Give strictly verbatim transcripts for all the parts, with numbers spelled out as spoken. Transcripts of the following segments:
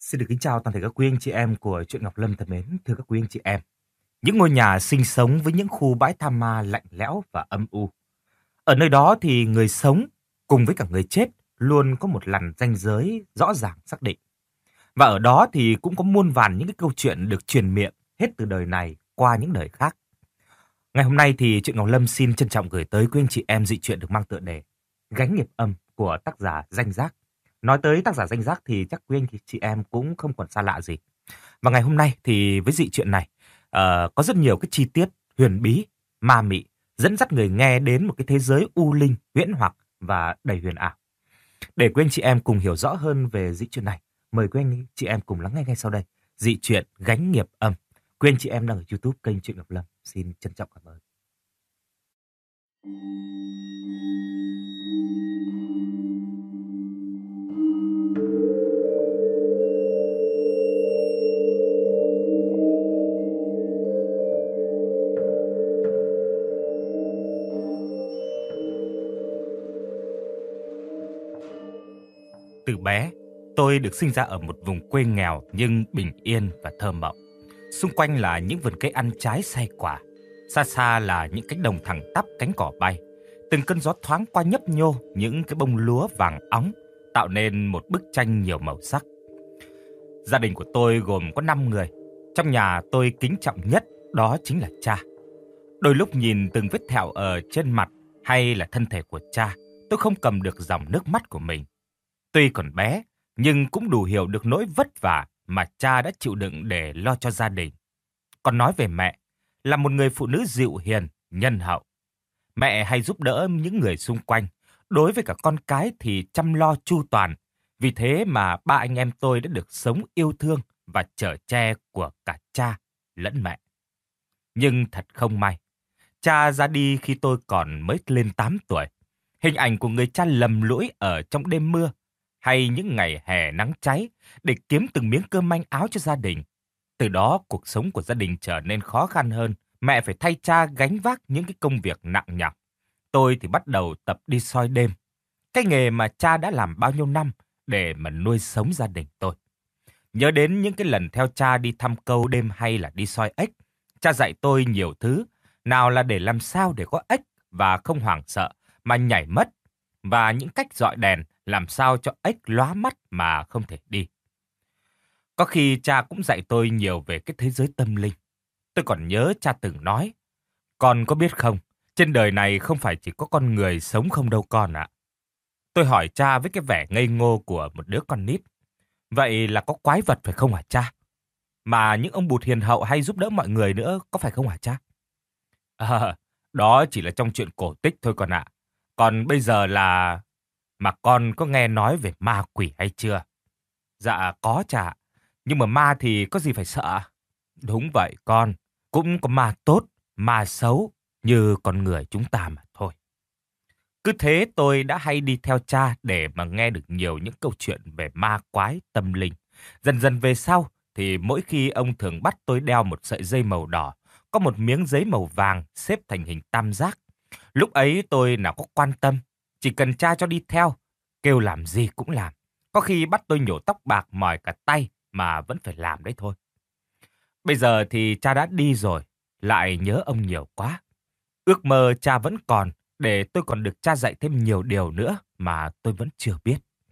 Xin được kính chào toàn thể các quý anh chị em của Truyện Ngọc Lâm thân mến. Thưa các quý anh chị em, những ngôi nhà sinh sống với những khu bãi tha ma lạnh lẽo và âm u. Ở nơi đó thì người sống cùng với cả người chết luôn có một lằn ranh giới rõ ràng xác định. Và ở đó thì cũng có muôn vàn những cái câu chuyện được truyền miệng hết từ đời này qua những đời khác. Ngày hôm nay thì Truyện Ngọc Lâm xin trân trọng gửi tới quý anh chị em dị truyện được mang tựa đề Gánh nghiệp âm của tác giả Danh Giác. Nói tới tác giả Danh Giác thì chắc quý anh chị em cũng không còn xa lạ gì. Và ngày hôm nay thì với dị truyện này uh, có rất nhiều cái chi tiết huyền bí, ma mị dẫn dắt người nghe đến một cái thế giới u linh, huyễn hoặc và đầy huyền ảo. Để quý anh chị em cùng hiểu rõ hơn về dị truyện này, mời quý anh chị em cùng lắng nghe ngay sau đây dị truyện Gánh nghiệp âm. Quý anh chị em đang ở YouTube kênh Truyện Ngọc Lâm, xin trân trọng cảm ơn. Từ bé, tôi được sinh ra ở một vùng quê nghèo nhưng bình yên và thơ mộng. Xung quanh là những vườn cây ăn trái sai quả. Xa xa là những cánh đồng thẳng tắp cánh cỏ bay. Từng cơn gió thoáng qua nhấp nhô những cái bông lúa vàng óng, tạo nên một bức tranh nhiều màu sắc. Gia đình của tôi gồm có năm người. Trong nhà tôi kính trọng nhất đó chính là cha. Đôi lúc nhìn từng vết thẹo ở trên mặt hay là thân thể của cha, tôi không cầm được dòng nước mắt của mình. Tuy còn bé, nhưng cũng đủ hiểu được nỗi vất vả mà cha đã chịu đựng để lo cho gia đình. Còn nói về mẹ, là một người phụ nữ dịu hiền, nhân hậu. Mẹ hay giúp đỡ những người xung quanh, đối với cả con cái thì chăm lo chu toàn. Vì thế mà ba anh em tôi đã được sống yêu thương và chở che của cả cha lẫn mẹ. Nhưng thật không may, cha ra đi khi tôi còn mới lên tám tuổi. Hình ảnh của người cha lầm lũi ở trong đêm mưa, hay những ngày hè nắng cháy để kiếm từng miếng cơm manh áo cho gia đình. Từ đó cuộc sống của gia đình trở nên khó khăn hơn, mẹ phải thay cha gánh vác những cái công việc nặng nhọc. Tôi thì bắt đầu tập đi soi đêm, cái nghề mà cha đã làm bao nhiêu năm để mà nuôi sống gia đình tôi. Nhớ đến những cái lần theo cha đi thăm câu đêm hay là đi soi ếch, cha dạy tôi nhiều thứ, nào là để làm sao để có ếch và không hoảng sợ mà nhảy mất, và những cách dọi đèn làm sao cho ếch lóa mắt mà không thể đi. Có khi cha cũng dạy tôi nhiều về cái thế giới tâm linh. Tôi còn nhớ cha từng nói, con có biết không, trên đời này không phải chỉ có con người sống không đâu con ạ. Tôi hỏi cha với cái vẻ ngây ngô của một đứa con nít, vậy là có quái vật phải không hả cha? Mà những ông bụt hiền hậu hay giúp đỡ mọi người nữa, có phải không hả cha? À, đó chỉ là trong chuyện cổ tích thôi con ạ. Còn bây giờ là... Mà con có nghe nói về ma quỷ hay chưa? Dạ có cha, nhưng mà ma thì có gì phải sợ? Đúng vậy con, cũng có ma tốt, ma xấu như con người chúng ta mà thôi. Cứ thế tôi đã hay đi theo cha để mà nghe được nhiều những câu chuyện về ma quái tâm linh. Dần dần về sau thì mỗi khi ông thường bắt tôi đeo một sợi dây màu đỏ, có một miếng giấy màu vàng xếp thành hình tam giác. Lúc ấy tôi nào có quan tâm, chỉ cần cha cho đi theo, kêu làm gì cũng làm. Có khi bắt tôi nhổ tóc bạc mỏi cả tay mà vẫn phải làm đấy thôi. Bây giờ thì cha đã đi rồi, lại nhớ ông nhiều quá. Ước mơ cha vẫn còn, để tôi còn được cha dạy thêm nhiều điều nữa mà tôi vẫn chưa biết.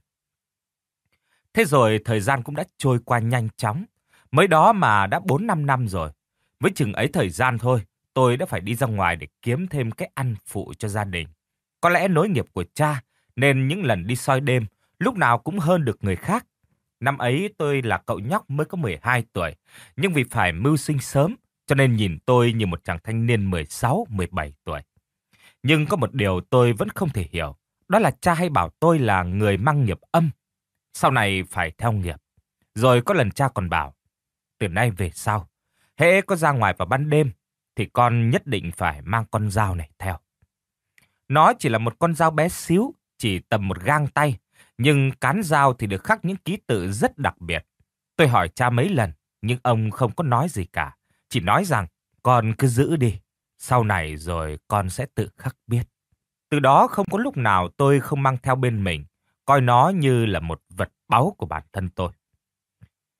Thế rồi thời gian cũng đã trôi qua nhanh chóng. Mới đó mà đã bốn năm năm rồi. Với chừng ấy thời gian thôi, tôi đã phải đi ra ngoài để kiếm thêm cái ăn phụ cho gia đình. Có lẽ nối nghiệp của cha, nên những lần đi soi đêm, lúc nào cũng hơn được người khác. Năm ấy tôi là cậu nhóc mới có mười hai tuổi, nhưng vì phải mưu sinh sớm, cho nên nhìn tôi như một chàng thanh niên mười sáu, mười bảy tuổi. Nhưng có một điều tôi vẫn không thể hiểu, đó là cha hay bảo tôi là người mang nghiệp âm, sau này phải theo nghiệp. Rồi có lần cha còn bảo, từ nay về sau, hễ có ra ngoài vào ban đêm, thì con nhất định phải mang con dao này theo. Nó chỉ là một con dao bé xíu, chỉ tầm một gang tay, nhưng cán dao thì được khắc những ký tự rất đặc biệt. Tôi hỏi cha mấy lần, nhưng ông không có nói gì cả, chỉ nói rằng con cứ giữ đi, sau này rồi con sẽ tự khắc biết. Từ đó không có lúc nào tôi không mang theo bên mình, coi nó như là một vật báu của bản thân tôi.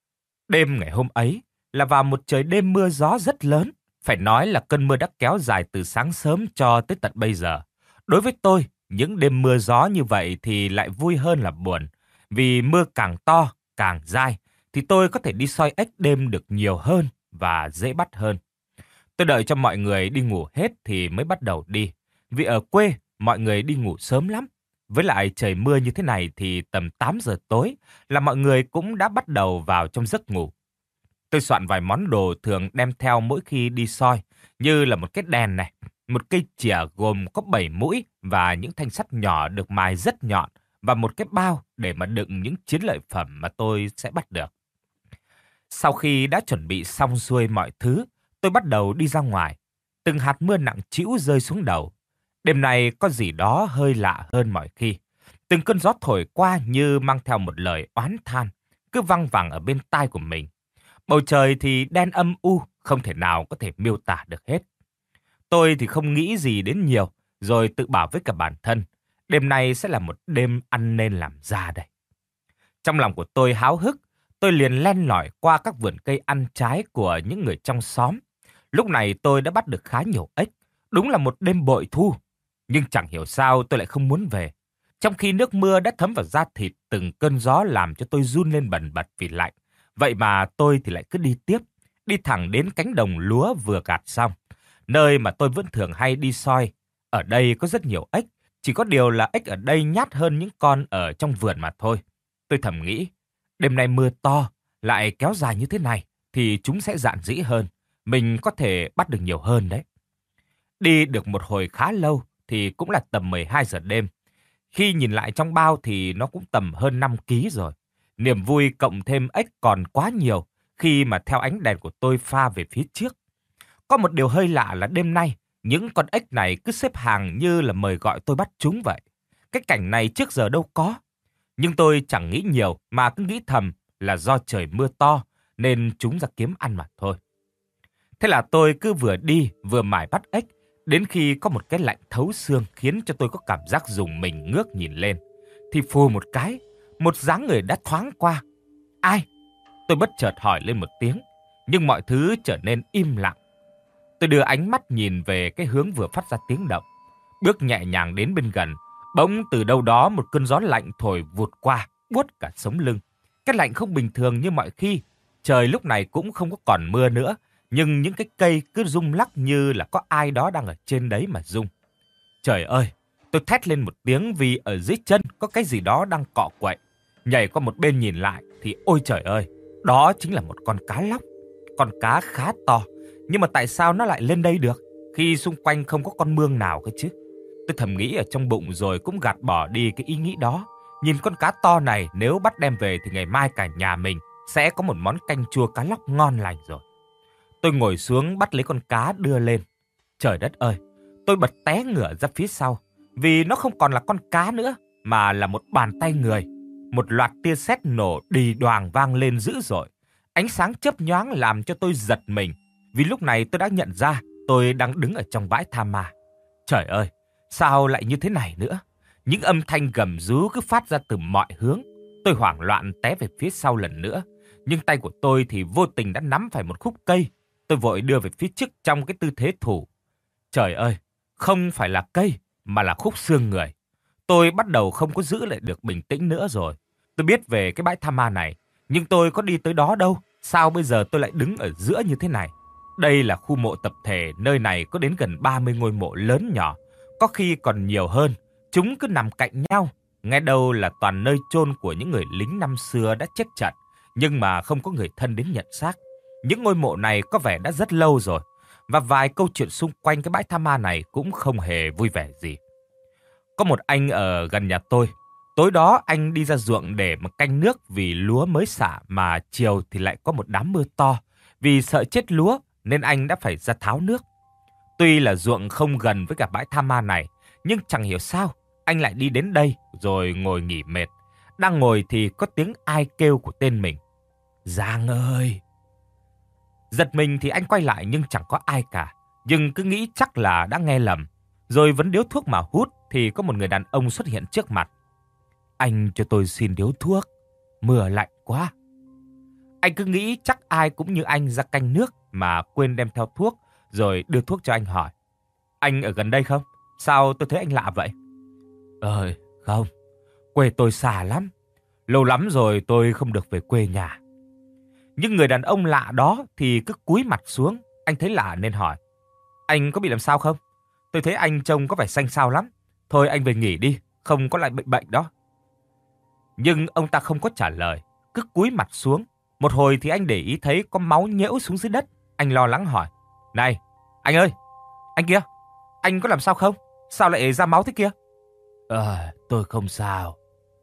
Đêm ngày hôm ấy là vào một trời đêm mưa gió rất lớn. Phải nói là cơn mưa đã kéo dài từ sáng sớm cho tới tận bây giờ. Đối với tôi, những đêm mưa gió như vậy thì lại vui hơn là buồn. Vì mưa càng to, càng dai, thì tôi có thể đi soi ếch đêm được nhiều hơn và dễ bắt hơn. Tôi đợi cho mọi người đi ngủ hết thì mới bắt đầu đi. Vì ở quê, mọi người đi ngủ sớm lắm. Với lại trời mưa như thế này thì tầm tám giờ tối là mọi người cũng đã bắt đầu vào trong giấc ngủ. Tôi soạn vài món đồ thường đem theo mỗi khi đi soi, như là một cái đèn này, một cây chĩa gồm có bảy mũi và những thanh sắt nhỏ được mài rất nhọn và một cái bao để mà đựng những chiến lợi phẩm mà tôi sẽ bắt được. Sau khi đã chuẩn bị xong xuôi mọi thứ, tôi bắt đầu đi ra ngoài. Từng hạt mưa nặng trĩu rơi xuống đầu. Đêm nay có gì đó hơi lạ hơn mọi khi. Từng cơn gió thổi qua như mang theo một lời oán than, cứ văng vẳng ở bên tai của mình. Bầu trời thì đen âm u, không thể nào có thể miêu tả được hết. Tôi thì không nghĩ gì đến nhiều, rồi tự bảo với cả bản thân, đêm nay sẽ là một đêm ăn nên làm ra đây. Trong lòng của tôi háo hức, tôi liền len lỏi qua các vườn cây ăn trái của những người trong xóm. Lúc này tôi đã bắt được khá nhiều ếch, đúng là một đêm bội thu. Nhưng chẳng hiểu sao tôi lại không muốn về. Trong khi nước mưa đã thấm vào da thịt, từng cơn gió làm cho tôi run lên bần bật vì lạnh. Vậy mà tôi thì lại cứ đi tiếp, đi thẳng đến cánh đồng lúa vừa gặt xong, nơi mà tôi vẫn thường hay đi soi. Ở đây có rất nhiều ếch, chỉ có điều là ếch ở đây nhát hơn những con ở trong vườn mà thôi. Tôi thầm nghĩ, đêm nay mưa to, lại kéo dài như thế này, thì chúng sẽ dạn dĩ hơn. Mình có thể bắt được nhiều hơn đấy. Đi được một hồi khá lâu, thì cũng là tầm mười hai giờ đêm. Khi nhìn lại trong bao thì nó cũng tầm hơn năm ký rồi. Niềm vui cộng thêm ếch còn quá nhiều khi mà theo ánh đèn của tôi pha về phía trước. Có một điều hơi lạ là đêm nay, những con ếch này cứ xếp hàng như là mời gọi tôi bắt chúng vậy. Cái cảnh này trước giờ đâu có. Nhưng tôi chẳng nghĩ nhiều mà cứ nghĩ thầm là do trời mưa to nên chúng ra kiếm ăn mà thôi. Thế là tôi cứ vừa đi vừa mải bắt ếch, đến khi có một cái lạnh thấu xương khiến cho tôi có cảm giác rùng mình ngước nhìn lên. Thì phù một cái, một dáng người đã thoáng qua. Ai? Tôi bất chợt hỏi lên một tiếng, nhưng mọi thứ trở nên im lặng. Tôi đưa ánh mắt nhìn về cái hướng vừa phát ra tiếng động. Bước nhẹ nhàng đến bên gần, bỗng từ đâu đó một cơn gió lạnh thổi vụt qua, buốt cả sống lưng. Cái lạnh không bình thường như mọi khi. Trời lúc này cũng không có còn mưa nữa, nhưng những cái cây cứ rung lắc như là có ai đó đang ở trên đấy mà rung. Trời ơi! Tôi thét lên một tiếng vì ở dưới chân có cái gì đó đang cọ quậy. Nhảy qua một bên nhìn lại thì ôi trời ơi! Đó chính là một con cá lóc. Con cá khá to, nhưng mà tại sao nó lại lên đây được khi xung quanh không có con mương nào cơ chứ? Tôi thầm nghĩ ở trong bụng rồi cũng gạt bỏ đi cái ý nghĩ đó. Nhìn con cá to này nếu bắt đem về thì ngày mai cả nhà mình sẽ có một món canh chua cá lóc ngon lành rồi. Tôi ngồi xuống bắt lấy con cá đưa lên. Trời đất ơi! Tôi bật té ngửa ra phía sau vì nó không còn là con cá nữa mà là một bàn tay người. Một loạt tia sét nổ đì đoàng vang lên dữ dội. Ánh sáng chớp nhoáng làm cho tôi giật mình vì lúc này tôi đã nhận ra tôi đang đứng ở trong bãi tha ma. Trời ơi! Sao lại như thế này nữa? Những âm thanh gầm rú cứ phát ra từ mọi hướng. Tôi hoảng loạn té về phía sau lần nữa. Nhưng tay của tôi thì vô tình đã nắm phải một khúc cây. Tôi vội đưa về phía trước trong cái tư thế thủ. Trời ơi! Không phải là cây mà là khúc xương người. Tôi bắt đầu không có giữ lại được bình tĩnh nữa rồi. Tôi biết về cái bãi tha ma này, nhưng tôi có đi tới đó đâu. Sao bây giờ tôi lại đứng ở giữa như thế này? Đây là khu mộ tập thể, nơi này có đến gần ba mươi ngôi mộ lớn nhỏ. Có khi còn nhiều hơn, chúng cứ nằm cạnh nhau. Nghe đâu là toàn nơi chôn của những người lính năm xưa đã chết trận, nhưng mà không có người thân đến nhận xác. Những ngôi mộ này có vẻ đã rất lâu rồi, và vài câu chuyện xung quanh cái bãi tha ma này cũng không hề vui vẻ gì. Có một anh ở gần nhà tôi. Tối đó anh đi ra ruộng để mà canh nước vì lúa mới xả, mà chiều thì lại có một đám mưa to. Vì sợ chết lúa nên anh đã phải ra tháo nước. Tuy là ruộng không gần với cả bãi tha ma này, nhưng chẳng hiểu sao anh lại đi đến đây rồi ngồi nghỉ mệt. Đang ngồi thì có tiếng ai kêu của tên mình. Giang ơi! Giật mình thì anh quay lại nhưng chẳng có ai cả. Nhưng cứ nghĩ chắc là đã nghe lầm. Rồi vẫn điếu thuốc mà hút thì có một người đàn ông xuất hiện trước mặt. Anh cho tôi xin điếu thuốc. Mưa lạnh quá. Anh cứ nghĩ chắc ai cũng như anh ra canh nước mà quên đem theo thuốc, rồi đưa thuốc cho anh hỏi. Anh ở gần đây không? Sao tôi thấy anh lạ vậy? Ơi, không, quê tôi xa lắm. Lâu lắm rồi tôi không được về quê nhà. Nhưng người đàn ông lạ đó thì cứ cúi mặt xuống. Anh thấy lạ nên hỏi. Anh có bị làm sao không? Tôi thấy anh trông có vẻ xanh xao lắm. Thôi anh về nghỉ đi, không có lại bệnh bệnh đó. Nhưng ông ta không có trả lời, cứ cúi mặt xuống. Một hồi thì anh để ý thấy có máu nhễu xuống dưới đất. Anh lo lắng hỏi. Này, anh ơi, anh kia, anh có làm sao không? Sao lại ra máu thế kia? Ờ, tôi không sao.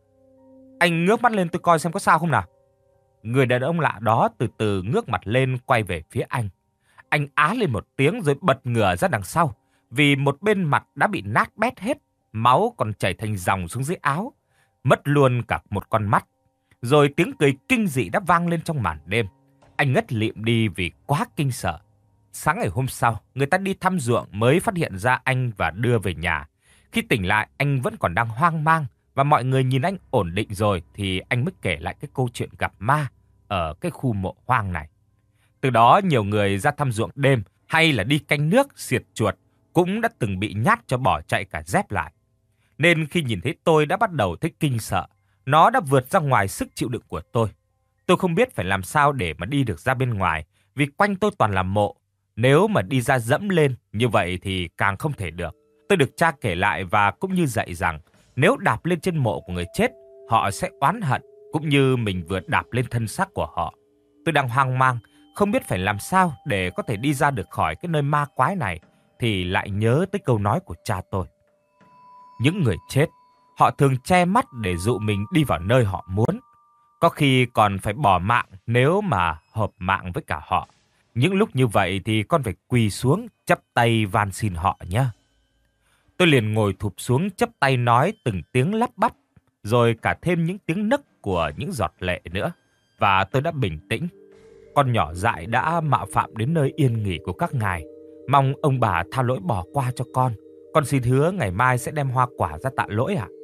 Anh ngước mắt lên tôi coi xem có sao không nào. Người đàn ông lạ đó từ từ ngước mặt lên quay về phía anh. Anh á lên một tiếng rồi bật ngửa ra đằng sau. Vì một bên mặt đã bị nát bét hết, máu còn chảy thành dòng xuống dưới áo. Mất luôn cả một con mắt. Rồi tiếng cười kinh dị đã vang lên trong màn đêm. Anh ngất lịm đi vì quá kinh sợ. Sáng ngày hôm sau, người ta đi thăm ruộng mới phát hiện ra anh và đưa về nhà. Khi tỉnh lại, anh vẫn còn đang hoang mang. Và mọi người nhìn anh ổn định rồi thì anh mới kể lại cái câu chuyện gặp ma ở cái khu mộ hoang này. Từ đó nhiều người ra thăm ruộng đêm hay là đi canh nước xiệt chuột cũng đã từng bị nhát cho bỏ chạy cả dép lại. Nên khi nhìn thấy tôi đã bắt đầu thấy kinh sợ. Nó đã vượt ra ngoài sức chịu đựng của tôi. Tôi không biết phải làm sao để mà đi được ra bên ngoài vì quanh tôi toàn là mộ. Nếu mà đi ra dẫm lên như vậy thì càng không thể được. Tôi được cha kể lại và cũng như dạy rằng nếu đạp lên trên mộ của người chết, họ sẽ oán hận cũng như mình vừa đạp lên thân xác của họ. Tôi đang hoang mang, không biết phải làm sao để có thể đi ra được khỏi cái nơi ma quái này thì lại nhớ tới câu nói của cha tôi. Những người chết, họ thường che mắt để dụ mình đi vào nơi họ muốn. Có khi còn phải bỏ mạng nếu mà hợp mạng với cả họ. Những lúc như vậy thì con phải quỳ xuống chắp tay van xin họ nhé. Tôi liền ngồi thụp xuống chắp tay nói từng tiếng lắp bắp, rồi cả thêm những tiếng nấc của những giọt lệ nữa. Và tôi đã bình tĩnh. Con nhỏ dại đã mạo phạm đến nơi yên nghỉ của các ngài. Mong ông bà tha lỗi bỏ qua cho con. Con xin hứa ngày mai sẽ đem hoa quả ra tạ lỗi ạ.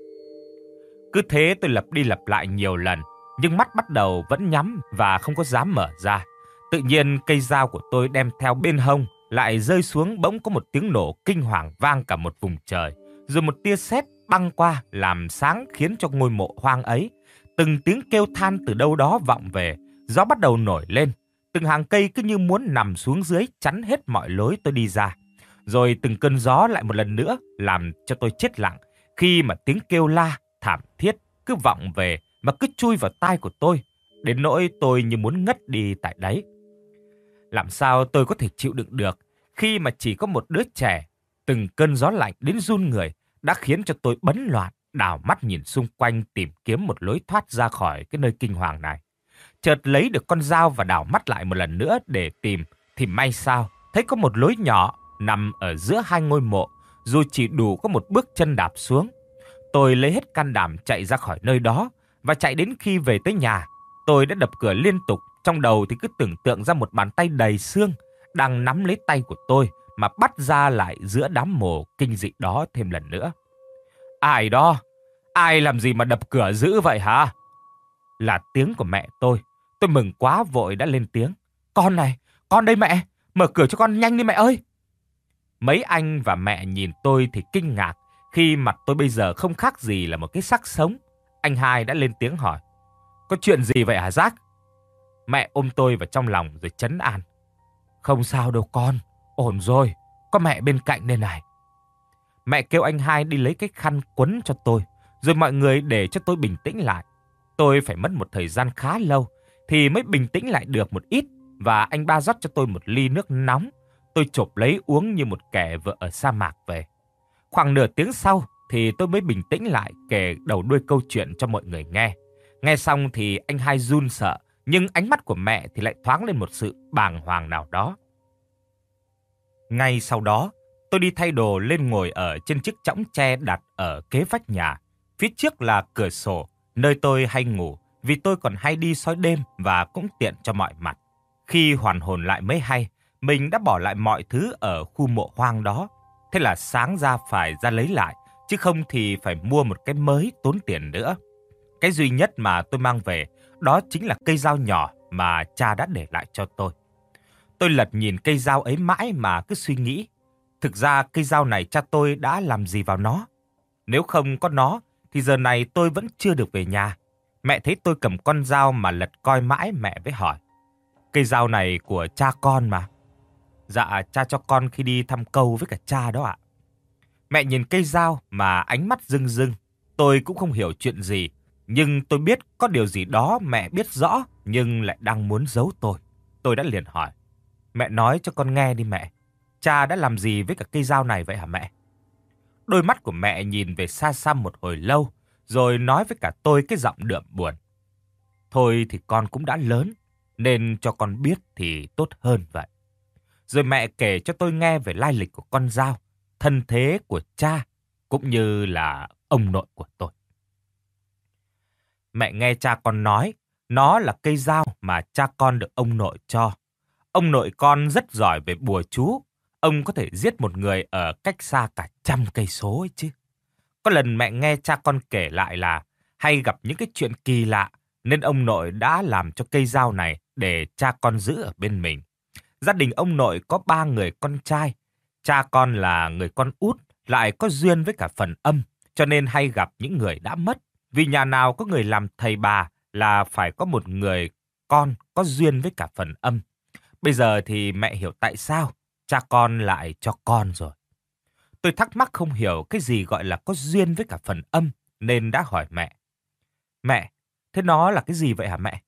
Cứ thế tôi lặp đi lặp lại nhiều lần, nhưng mắt bắt đầu vẫn nhắm và không có dám mở ra. Tự nhiên cây dao của tôi đem theo bên hông lại rơi xuống, bỗng có một tiếng nổ kinh hoàng vang cả một vùng trời. Rồi một tia sét băng qua làm sáng khiến cho ngôi mộ hoang ấy. Từng tiếng kêu than từ đâu đó vọng về, gió bắt đầu nổi lên. Từng hàng cây cứ như muốn nằm xuống dưới chắn hết mọi lối tôi đi ra. Rồi từng cơn gió lại một lần nữa làm cho tôi chết lặng khi mà tiếng kêu la thảm thiết cứ vọng về mà cứ chui vào tai của tôi, đến nỗi tôi như muốn ngất đi tại đấy. Làm sao tôi có thể chịu đựng được khi mà chỉ có một đứa trẻ, từng cơn gió lạnh đến run người đã khiến cho tôi bấn loạn, đảo mắt nhìn xung quanh tìm kiếm một lối thoát ra khỏi cái nơi kinh hoàng này. Chợt lấy được con dao và đảo mắt lại một lần nữa để tìm, thì may sao thấy có một lối nhỏ nằm ở giữa hai ngôi mộ, dù chỉ đủ có một bước chân đạp xuống. Tôi lấy hết can đảm chạy ra khỏi nơi đó, và chạy đến khi về tới nhà, tôi đã đập cửa liên tục, trong đầu thì cứ tưởng tượng ra một bàn tay đầy xương đang nắm lấy tay của tôi mà bắt ra lại giữa đám mồ kinh dị đó thêm lần nữa. Ai đó? Ai làm gì mà đập cửa dữ vậy hả? Là tiếng của mẹ tôi. Tôi mừng quá vội đã lên tiếng. Con này, con đây mẹ, mở cửa cho con nhanh đi mẹ ơi. Mấy anh và mẹ nhìn tôi thì kinh ngạc khi mặt tôi bây giờ không khác gì là một cái xác sống. Anh hai đã lên tiếng hỏi. Có chuyện gì vậy hả Giác? Mẹ ôm tôi vào trong lòng rồi trấn an. Không sao đâu con, ổn rồi, có mẹ bên cạnh đây này. Mẹ kêu anh hai đi lấy cái khăn quấn cho tôi, rồi mọi người để cho tôi bình tĩnh lại. Tôi phải mất một thời gian khá lâu thì mới bình tĩnh lại được một ít, và anh ba rót cho tôi một ly nước nóng. Tôi chộp lấy uống như một kẻ vừa ở sa mạc về. Khoảng nửa tiếng sau thì tôi mới bình tĩnh lại kể đầu đuôi câu chuyện cho mọi người nghe. Nghe xong thì anh hai run sợ, nhưng ánh mắt của mẹ thì lại thoáng lên một sự bàng hoàng nào đó. Ngay sau đó, tôi đi thay đồ lên ngồi ở trên chiếc chõng tre đặt ở kế vách nhà. Phía trước là cửa sổ, nơi tôi hay ngủ, vì tôi còn hay đi soi đêm và cũng tiện cho mọi mặt. Khi hoàn hồn lại mới hay, mình đã bỏ lại mọi thứ ở khu mộ hoang đó. Thế là sáng ra phải ra lấy lại, chứ không thì phải mua một cái mới tốn tiền nữa. Cái duy nhất mà tôi mang về đó chính là cây dao nhỏ mà cha đã để lại cho tôi. Tôi lật nhìn cây dao ấy mãi mà cứ suy nghĩ. Thực ra cây dao này cha tôi đã làm gì vào nó? Nếu không có nó thì giờ này tôi vẫn chưa được về nhà. Mẹ thấy tôi cầm con dao mà lật coi mãi, mẹ mới hỏi. Cây dao này của cha con mà. Dạ, cha cho con khi đi thăm câu với cả cha đó ạ. Mẹ nhìn cây dao mà ánh mắt rưng rưng. Tôi cũng không hiểu chuyện gì, nhưng tôi biết có điều gì đó mẹ biết rõ nhưng lại đang muốn giấu tôi. Tôi đã liền hỏi. Mẹ nói cho con nghe đi mẹ. Cha đã làm gì với cả cây dao này vậy hả mẹ? Đôi mắt của mẹ nhìn về xa xăm một hồi lâu, rồi nói với cả tôi cái giọng đượm buồn. Thôi thì con cũng đã lớn, nên cho con biết thì tốt hơn vậy. Rồi mẹ kể cho tôi nghe về lai lịch của con dao, thân thế của cha, cũng như là ông nội của tôi. Mẹ nghe cha con nói, nó là cây dao mà cha con được ông nội cho. Ông nội con rất giỏi về bùa chú. Ông có thể giết một người ở cách xa cả trăm cây số ấy chứ. Có lần mẹ nghe cha con kể lại là hay gặp những cái chuyện kỳ lạ, nên ông nội đã làm cho cây dao này để cha con giữ ở bên mình. Gia đình ông nội có ba người con trai. Cha con là người con út, lại có duyên với cả phần âm, cho nên hay gặp những người đã mất. Vì nhà nào có người làm thầy bà là phải có một người con có duyên với cả phần âm. Bây giờ thì mẹ hiểu tại sao cha con lại cho con rồi. Tôi thắc mắc không hiểu cái gì gọi là có duyên với cả phần âm, nên đã hỏi mẹ. Mẹ, thế nó là cái gì vậy hả mẹ?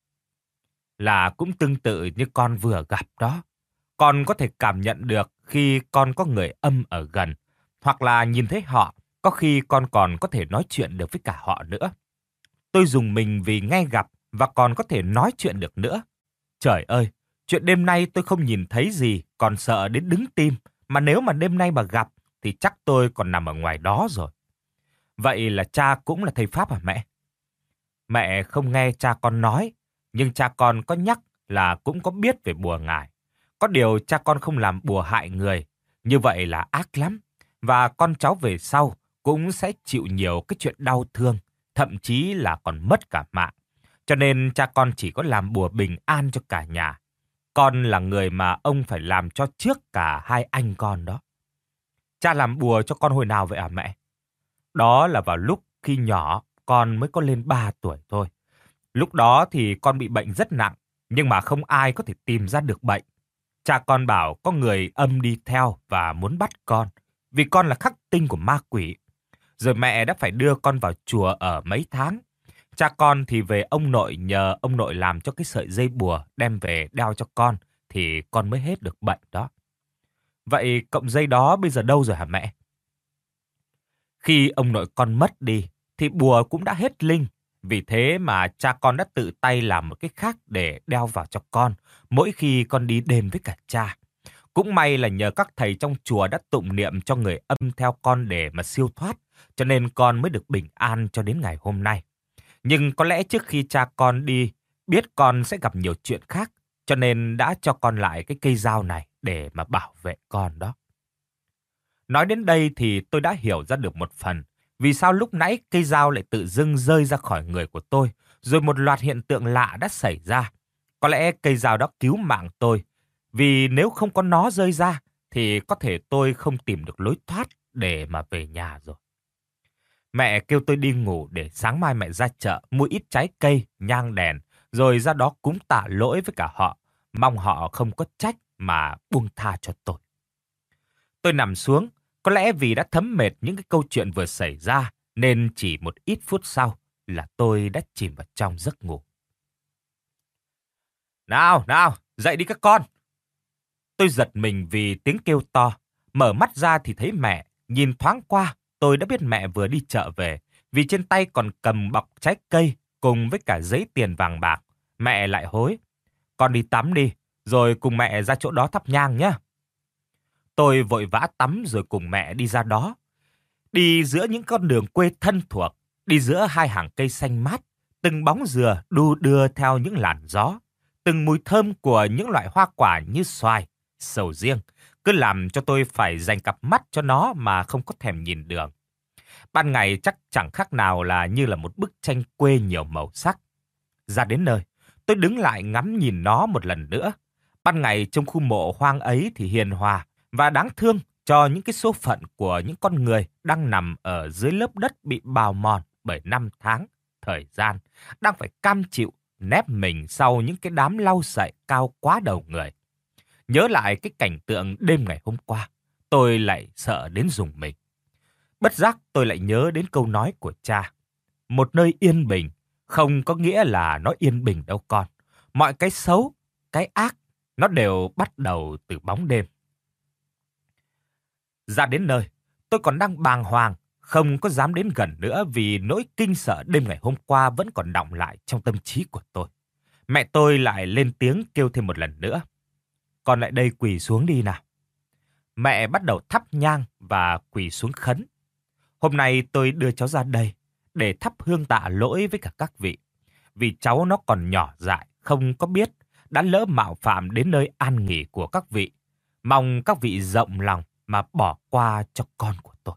Là cũng tương tự như con vừa gặp đó. Con có thể cảm nhận được khi con có người âm ở gần, hoặc là nhìn thấy họ, có khi con còn có thể nói chuyện được với cả họ nữa. Tôi rùng mình vì nghe gặp và còn có thể nói chuyện được nữa. Trời ơi, chuyện đêm nay tôi không nhìn thấy gì, còn sợ đến đứng tim. Mà nếu mà đêm nay mà gặp, thì chắc tôi còn nằm ở ngoài đó rồi. Vậy là cha cũng là thầy Pháp hả mẹ? Mẹ không nghe cha con nói, nhưng cha con có nhắc là cũng có biết về bùa ngải. Có điều cha con không làm bùa hại người, như vậy là ác lắm. Và con cháu về sau cũng sẽ chịu nhiều cái chuyện đau thương, thậm chí là còn mất cả mạng. Cho nên cha con chỉ có làm bùa bình an cho cả nhà. Con là người mà ông phải làm cho trước cả hai anh con đó. Cha làm bùa cho con hồi nào vậy hả mẹ? Đó là vào lúc khi nhỏ, con mới có lên ba tuổi thôi. Lúc đó thì con bị bệnh rất nặng, nhưng mà không ai có thể tìm ra được bệnh. Cha con bảo có người âm đi theo và muốn bắt con, vì con là khắc tinh của ma quỷ. Rồi mẹ đã phải đưa con vào chùa ở mấy tháng. Cha con thì về ông nội nhờ ông nội làm cho cái sợi dây bùa đem về đeo cho con, thì con mới hết được bệnh đó. Vậy cọng dây đó bây giờ đâu rồi hả mẹ? Khi ông nội con mất đi, thì bùa cũng đã hết linh. Vì thế mà cha con đã tự tay làm một cái khác để đeo vào cho con, mỗi khi con đi đêm với cả cha. Cũng may là nhờ các thầy trong chùa đã tụng niệm cho người âm theo con để mà siêu thoát, cho nên con mới được bình an cho đến ngày hôm nay. Nhưng có lẽ trước khi cha con đi, biết con sẽ gặp nhiều chuyện khác, cho nên đã cho con lại cái cây dao này để mà bảo vệ con đó. Nói đến đây thì tôi đã hiểu ra được một phần, vì sao lúc nãy cây dao lại tự dưng rơi ra khỏi người của tôi, rồi một loạt hiện tượng lạ đã xảy ra. Có lẽ cây dao đó cứu mạng tôi, vì nếu không có nó rơi ra, thì có thể tôi không tìm được lối thoát để mà về nhà rồi. Mẹ kêu tôi đi ngủ để sáng mai mẹ ra chợ mua ít trái cây, nhang đèn, rồi ra đó cúng tạ lỗi với cả họ, mong họ không có trách mà buông tha cho tôi. Tôi nằm xuống, có lẽ vì đã thấm mệt những cái câu chuyện vừa xảy ra, nên chỉ một ít phút sau là tôi đã chìm vào trong giấc ngủ. Nào, nào, dậy đi các con. Tôi giật mình vì tiếng kêu to, mở mắt ra thì thấy mẹ. Nhìn thoáng qua, tôi đã biết mẹ vừa đi chợ về, vì trên tay còn cầm bọc trái cây cùng với cả giấy tiền vàng bạc. Mẹ lại hối, con đi tắm đi, rồi cùng mẹ ra chỗ đó thắp nhang nhé. Tôi vội vã tắm rồi cùng mẹ đi ra đó. Đi giữa những con đường quê thân thuộc, đi giữa hai hàng cây xanh mát, từng bóng dừa đu đưa theo những làn gió, từng mùi thơm của những loại hoa quả như xoài, sầu riêng, cứ làm cho tôi phải dành cặp mắt cho nó mà không có thèm nhìn đường. Ban ngày chắc chẳng khác nào là như là một bức tranh quê nhiều màu sắc. Ra đến nơi, tôi Tôi đứng lại ngắm nhìn nó một lần nữa. Ban ngày trong khu mộ hoang ấy thì hiền hòa và đáng thương cho những cái số phận của những con người đang nằm ở dưới lớp đất bị bào mòn bởi năm tháng, thời gian, đang phải cam chịu nép mình sau những cái đám lau sậy cao quá đầu người. Nhớ lại cái cảnh tượng đêm ngày hôm qua, tôi lại sợ đến rùng mình. Bất giác tôi lại nhớ đến câu nói của cha. Một nơi yên bình không có nghĩa là nó yên bình đâu con. Mọi cái xấu, cái ác, nó đều bắt đầu từ bóng đêm. Ra đến nơi, tôi còn đang bàng hoàng, không có dám đến gần nữa vì nỗi kinh sợ đêm ngày hôm qua vẫn còn đọng lại trong tâm trí của tôi. Mẹ tôi lại lên tiếng kêu thêm một lần nữa. Con lại đây quỳ xuống đi nào. Mẹ bắt đầu thắp nhang và quỳ xuống khấn. Hôm nay tôi đưa cháu ra đây để thắp hương tạ lỗi với cả các vị. Vì cháu nó còn nhỏ dại, không có biết, đã lỡ mạo phạm đến nơi an nghỉ của các vị. Mong các vị rộng lòng mà bỏ qua cho con của tôi.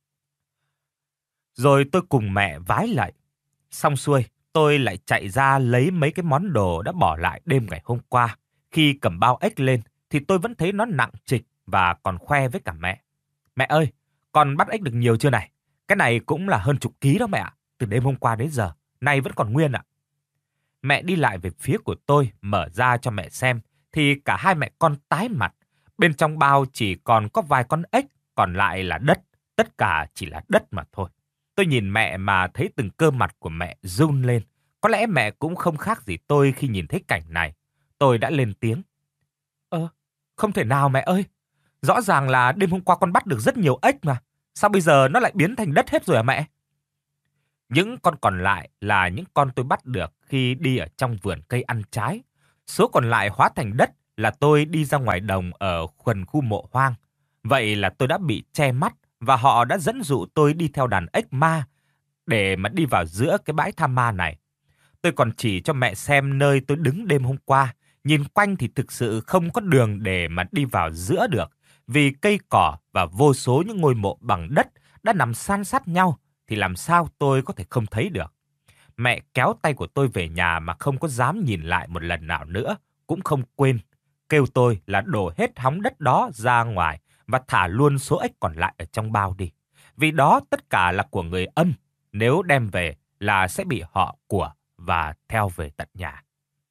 Rồi tôi cùng mẹ vái lạy. Xong xuôi, tôi lại chạy ra lấy mấy cái món đồ đã bỏ lại đêm ngày hôm qua. Khi cầm bao ếch lên thì tôi vẫn thấy nó nặng trịch và còn khoe với cả mẹ. Mẹ ơi, con bắt ếch được nhiều chưa này? Cái này cũng là hơn chục ký đó mẹ ạ. Từ đêm hôm qua đến giờ, nay vẫn còn nguyên ạ. Mẹ đi lại về phía của tôi, mở ra cho mẹ xem, thì cả hai mẹ con tái mặt. Bên trong bao chỉ còn có vài con ếch, còn lại là đất. Tất cả chỉ là đất mà thôi. Tôi nhìn mẹ mà thấy từng cơ mặt của mẹ run lên. Có lẽ mẹ cũng không khác gì tôi khi nhìn thấy cảnh này. Tôi đã lên tiếng. Ơ, không thể nào mẹ ơi. Rõ ràng là đêm hôm qua con bắt được rất nhiều ếch mà. Sao bây giờ nó lại biến thành đất hết rồi à mẹ? Những con còn lại là những con tôi bắt được khi đi ở trong vườn cây ăn trái. Số còn lại hóa thành đất là tôi đi ra ngoài đồng ở khuần khu mộ hoang. Vậy là tôi đã bị che mắt và họ đã dẫn dụ tôi đi theo đàn ếch ma để mà đi vào giữa cái bãi tha ma này. Tôi còn chỉ cho mẹ xem nơi tôi đứng đêm hôm qua. Nhìn quanh thì thực sự không có đường để mà đi vào giữa được. Vì cây cỏ và vô số những ngôi mộ bằng đất đã nằm san sát nhau thì làm sao tôi có thể không thấy được. Mẹ kéo tay của tôi về nhà mà không có dám nhìn lại một lần nào nữa, cũng không quên kêu tôi là đổ hết hóng đất đó ra ngoài và thả luôn số ếch còn lại ở trong bao đi. Vì đó tất cả là của người âm, nếu đem về là sẽ bị họ của và theo về tận nhà.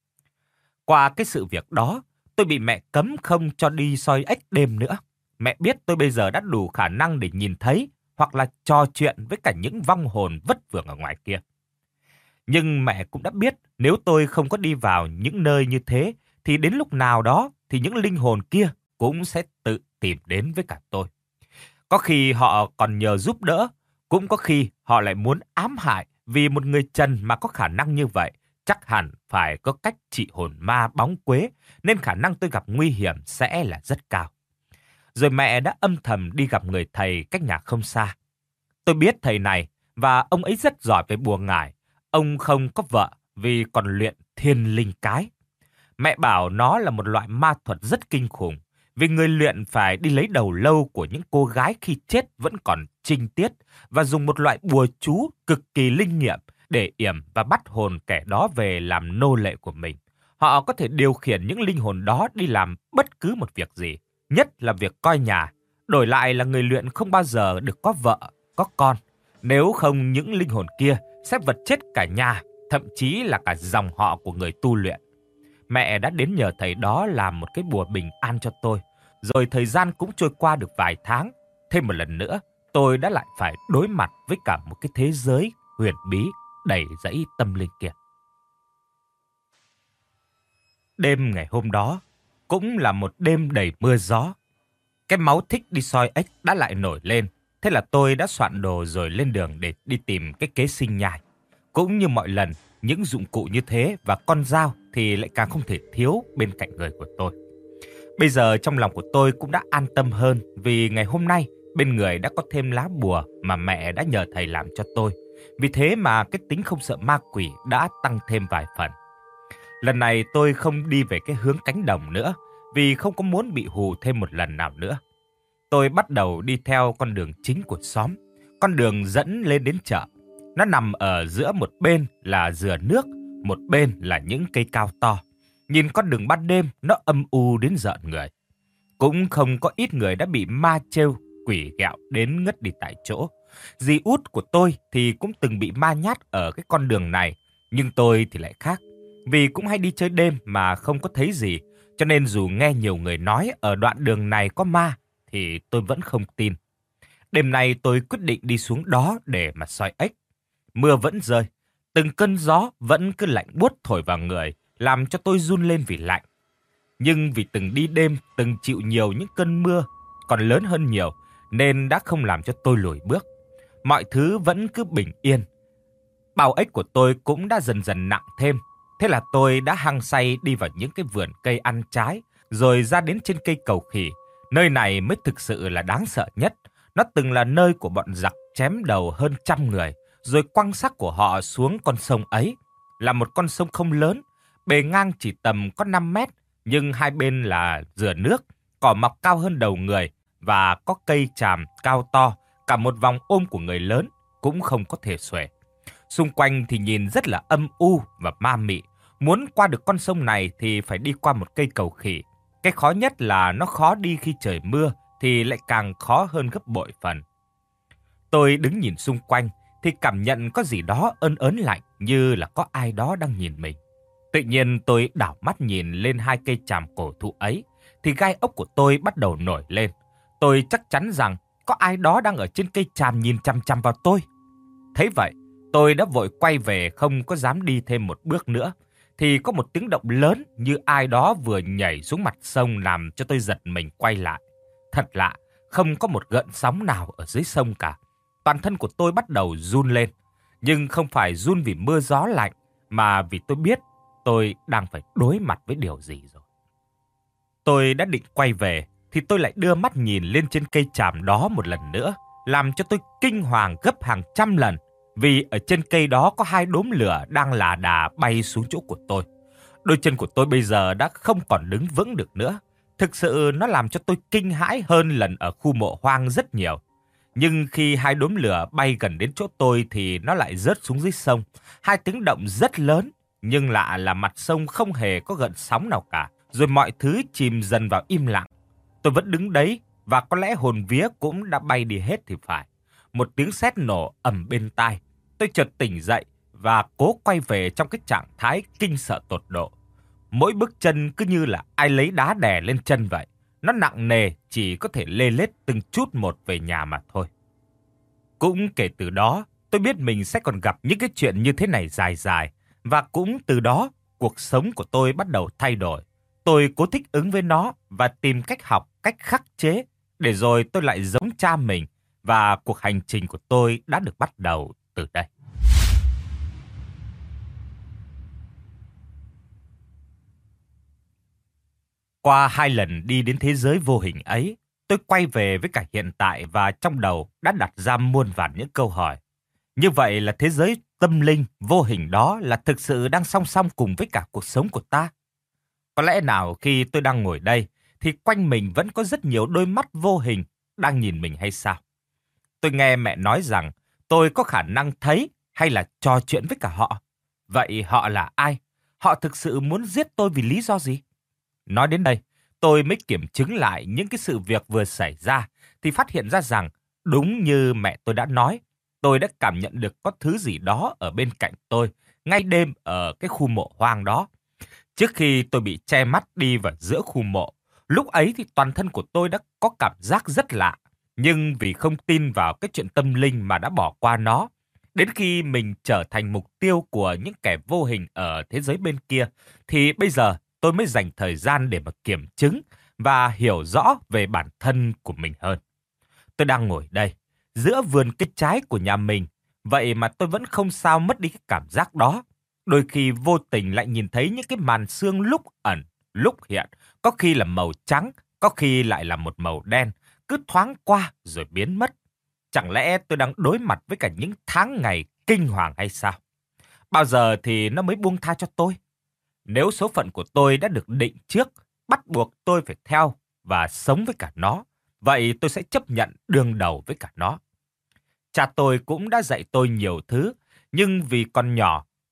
Qua cái sự việc đó, tôi bị mẹ cấm không cho đi soi ếch đêm nữa. Mẹ biết tôi bây giờ đã đủ khả năng để nhìn thấy hoặc là trò chuyện với cả những vong hồn vất vưởng ở ngoài kia. Nhưng mẹ cũng đã biết nếu tôi không có đi vào những nơi như thế thì đến lúc nào đó thì những linh hồn kia cũng sẽ tự tìm đến với cả tôi. Có khi họ còn nhờ giúp đỡ, cũng có khi họ lại muốn ám hại vì một người trần mà có khả năng như vậy chắc hẳn phải có cách trị hồn ma bóng quế nên khả năng tôi gặp nguy hiểm sẽ là rất cao. Rồi mẹ đã âm thầm đi gặp người thầy cách nhà không xa. Tôi biết thầy này và ông ấy rất giỏi về bùa ngải. Ông không có vợ vì còn luyện thiên linh cái. Mẹ bảo nó là một loại ma thuật rất kinh khủng vì người luyện phải đi lấy đầu lâu của những cô gái khi chết vẫn còn trinh tiết và dùng một loại bùa chú cực kỳ linh nghiệm để yểm và bắt hồn kẻ đó về làm nô lệ của mình. Họ có thể điều khiển những linh hồn đó đi làm bất cứ một việc gì, nhất là việc coi nhà. Đổi lại là người luyện không bao giờ được có vợ, có con. Nếu không những linh hồn kia sẽ vật chết cả nhà, thậm chí là cả dòng họ của người tu luyện. Mẹ đã đến nhờ thầy đó làm một cái bùa bình an cho tôi. Rồi thời gian cũng trôi qua được vài tháng. Thêm một lần nữa, tôi đã lại phải đối mặt với cả một cái thế giới huyền bí đầy dẫy tâm linh kia. Đêm ngày hôm đó cũng là một đêm đầy mưa gió. Cái máu thích đi soi ếch đã lại nổi lên. Thế là tôi đã soạn đồ rồi lên đường để đi tìm cái kế sinh nhai. Cũng như mọi lần, những dụng cụ như thế và con dao thì lại càng không thể thiếu bên cạnh người của tôi. Bây giờ trong lòng của tôi cũng đã an tâm hơn vì ngày hôm nay bên người đã có thêm lá bùa mà mẹ đã nhờ thầy làm cho tôi. Vì thế mà cái tính không sợ ma quỷ đã tăng thêm vài phần. Lần này tôi không đi về cái hướng cánh đồng nữa vì không có muốn bị hù thêm một lần nào nữa. Tôi bắt đầu đi theo con đường chính của xóm, con đường dẫn lên đến chợ. Nó nằm ở giữa một bên là dừa nước, một bên là những cây cao to. Nhìn con đường ban đêm nó âm u đến rợn người. Cũng không có ít người đã bị ma trêu, quỷ ghẹo đến ngất đi tại chỗ. Dì út của tôi thì cũng từng bị ma nhát ở cái con đường này, nhưng tôi thì lại khác. Vì cũng hay đi chơi đêm mà không có thấy gì, cho nên dù nghe nhiều người nói ở đoạn đường này có ma, thì tôi vẫn không tin. Đêm nay tôi quyết định đi xuống đó để mà soi ếch. Mưa vẫn rơi, từng cơn gió vẫn cứ lạnh buốt thổi vào người, làm cho tôi run lên vì lạnh. Nhưng vì từng đi đêm, từng chịu nhiều những cơn mưa còn lớn hơn nhiều, nên đã không làm cho tôi lùi bước. Mọi thứ vẫn cứ bình yên. Bào ếch của tôi cũng đã dần dần nặng thêm. Thế là tôi đã hăng say đi vào những cái vườn cây ăn trái, rồi ra đến trên cây cầu khỉ. Nơi này mới thực sự là đáng sợ nhất. Nó từng là nơi của bọn giặc chém đầu hơn trăm người, rồi quăng xác của họ xuống con sông ấy. Là một con sông không lớn, bề ngang chỉ tầm có năm mét, nhưng hai bên là dừa nước, cỏ mọc cao hơn đầu người và có cây tràm cao to, cả một vòng ôm của người lớn cũng không có thể xuể. Xung quanh thì nhìn rất là âm u và ma mị. Muốn qua được con sông này thì phải đi qua một cây cầu khỉ. Cái khó nhất là nó khó đi khi trời mưa, thì lại càng khó hơn gấp bội phần. Tôi đứng nhìn xung quanh thì cảm nhận có gì đó ớn ớn lạnh, như là có ai đó đang nhìn mình. Tự nhiên tôi đảo mắt nhìn lên hai cây tràm cổ thụ ấy, thì gai ốc của tôi bắt đầu nổi lên. Tôi chắc chắn rằng có ai đó đang ở trên cây tràm nhìn chằm chằm vào tôi. Thấy vậy, tôi đã vội quay về, không có dám đi thêm một bước nữa. Thì có một tiếng động lớn như ai đó vừa nhảy xuống mặt sông, làm cho tôi giật mình quay lại. Thật lạ, không có một gợn sóng nào ở dưới sông cả. Toàn thân của tôi bắt đầu run lên. Nhưng không phải run vì mưa gió lạnh, mà vì tôi biết tôi đang phải đối mặt với điều gì rồi. Tôi đã định quay về, thì tôi lại đưa mắt nhìn lên trên cây tràm đó một lần nữa, làm cho tôi kinh hoàng gấp hàng trăm lần. Vì ở trên cây đó có hai đốm lửa đang lả đà bay xuống chỗ của tôi. Đôi chân của tôi bây giờ đã không còn đứng vững được nữa. Thực sự nó làm cho tôi kinh hãi hơn lần ở khu mộ hoang rất nhiều. Nhưng khi hai đốm lửa bay gần đến chỗ tôi thì nó lại rớt xuống dưới sông. Hai tiếng động rất lớn, nhưng lạ là mặt sông không hề có gợn sóng nào cả. Rồi mọi thứ chìm dần vào im lặng. Tôi vẫn đứng đấy, và có lẽ hồn vía cũng đã bay đi hết thì phải. Một tiếng sét nổ ầm bên tai. Tôi chợt tỉnh dậy và cố quay về trong cái trạng thái kinh sợ tột độ. Mỗi bước chân cứ như là ai lấy đá đè lên chân vậy. Nó nặng nề, chỉ có thể lê lết từng chút một về nhà mà thôi. Cũng kể từ đó, tôi biết mình sẽ còn gặp những cái chuyện như thế này dài dài. Và cũng từ đó, cuộc sống của tôi bắt đầu thay đổi. Tôi cố thích ứng với nó và tìm cách học, cách khắc chế, để rồi tôi lại giống cha mình. Và cuộc hành trình của tôi đã được bắt đầu từ đây. Qua hai lần đi đến thế giới vô hình ấy, tôi quay về với cả hiện tại và trong đầu đã đặt ra muôn vàn những câu hỏi. Như vậy là thế giới tâm linh vô hình đó là thực sự đang song song cùng với cả cuộc sống của ta? Có lẽ nào khi tôi đang ngồi đây thì quanh mình vẫn có rất nhiều đôi mắt vô hình đang nhìn mình hay sao? Tôi nghe mẹ nói rằng tôi có khả năng thấy hay là trò chuyện với cả họ. Vậy họ là ai? Họ thực sự muốn giết tôi vì lý do gì? Nói đến đây, tôi mới kiểm chứng lại những cái sự việc vừa xảy ra, thì phát hiện ra rằng đúng như mẹ tôi đã nói, tôi đã cảm nhận được có thứ gì đó ở bên cạnh tôi, ngay đêm ở cái khu mộ hoang đó. Trước khi tôi bị che mắt đi vào giữa khu mộ, lúc ấy thì toàn thân của tôi đã có cảm giác rất lạ. Nhưng vì không tin vào cái chuyện tâm linh mà đã bỏ qua nó. Đến khi mình trở thành mục tiêu của những kẻ vô hình ở thế giới bên kia, thì bây giờ tôi mới dành thời gian để mà kiểm chứng và hiểu rõ về bản thân của mình hơn. Tôi đang ngồi đây, giữa vườn cây trái của nhà mình, vậy mà tôi vẫn không sao mất đi cái cảm giác đó. Đôi khi vô tình lại nhìn thấy những cái màn sương lúc ẩn, lúc hiện, có khi là màu trắng, có khi lại là một màu đen, cứ thoáng qua rồi biến mất. Chẳng lẽ tôi đang đối mặt với cả những tháng ngày kinh hoàng hay sao? Bao giờ thì nó mới buông tha cho tôi? Nếu số phận của tôi đã được định trước, bắt buộc tôi phải theo và sống với cả nó, vậy tôi sẽ chấp nhận đương đầu với cả nó. Cha tôi cũng đã dạy tôi nhiều thứ, nhưng vì còn nhỏ,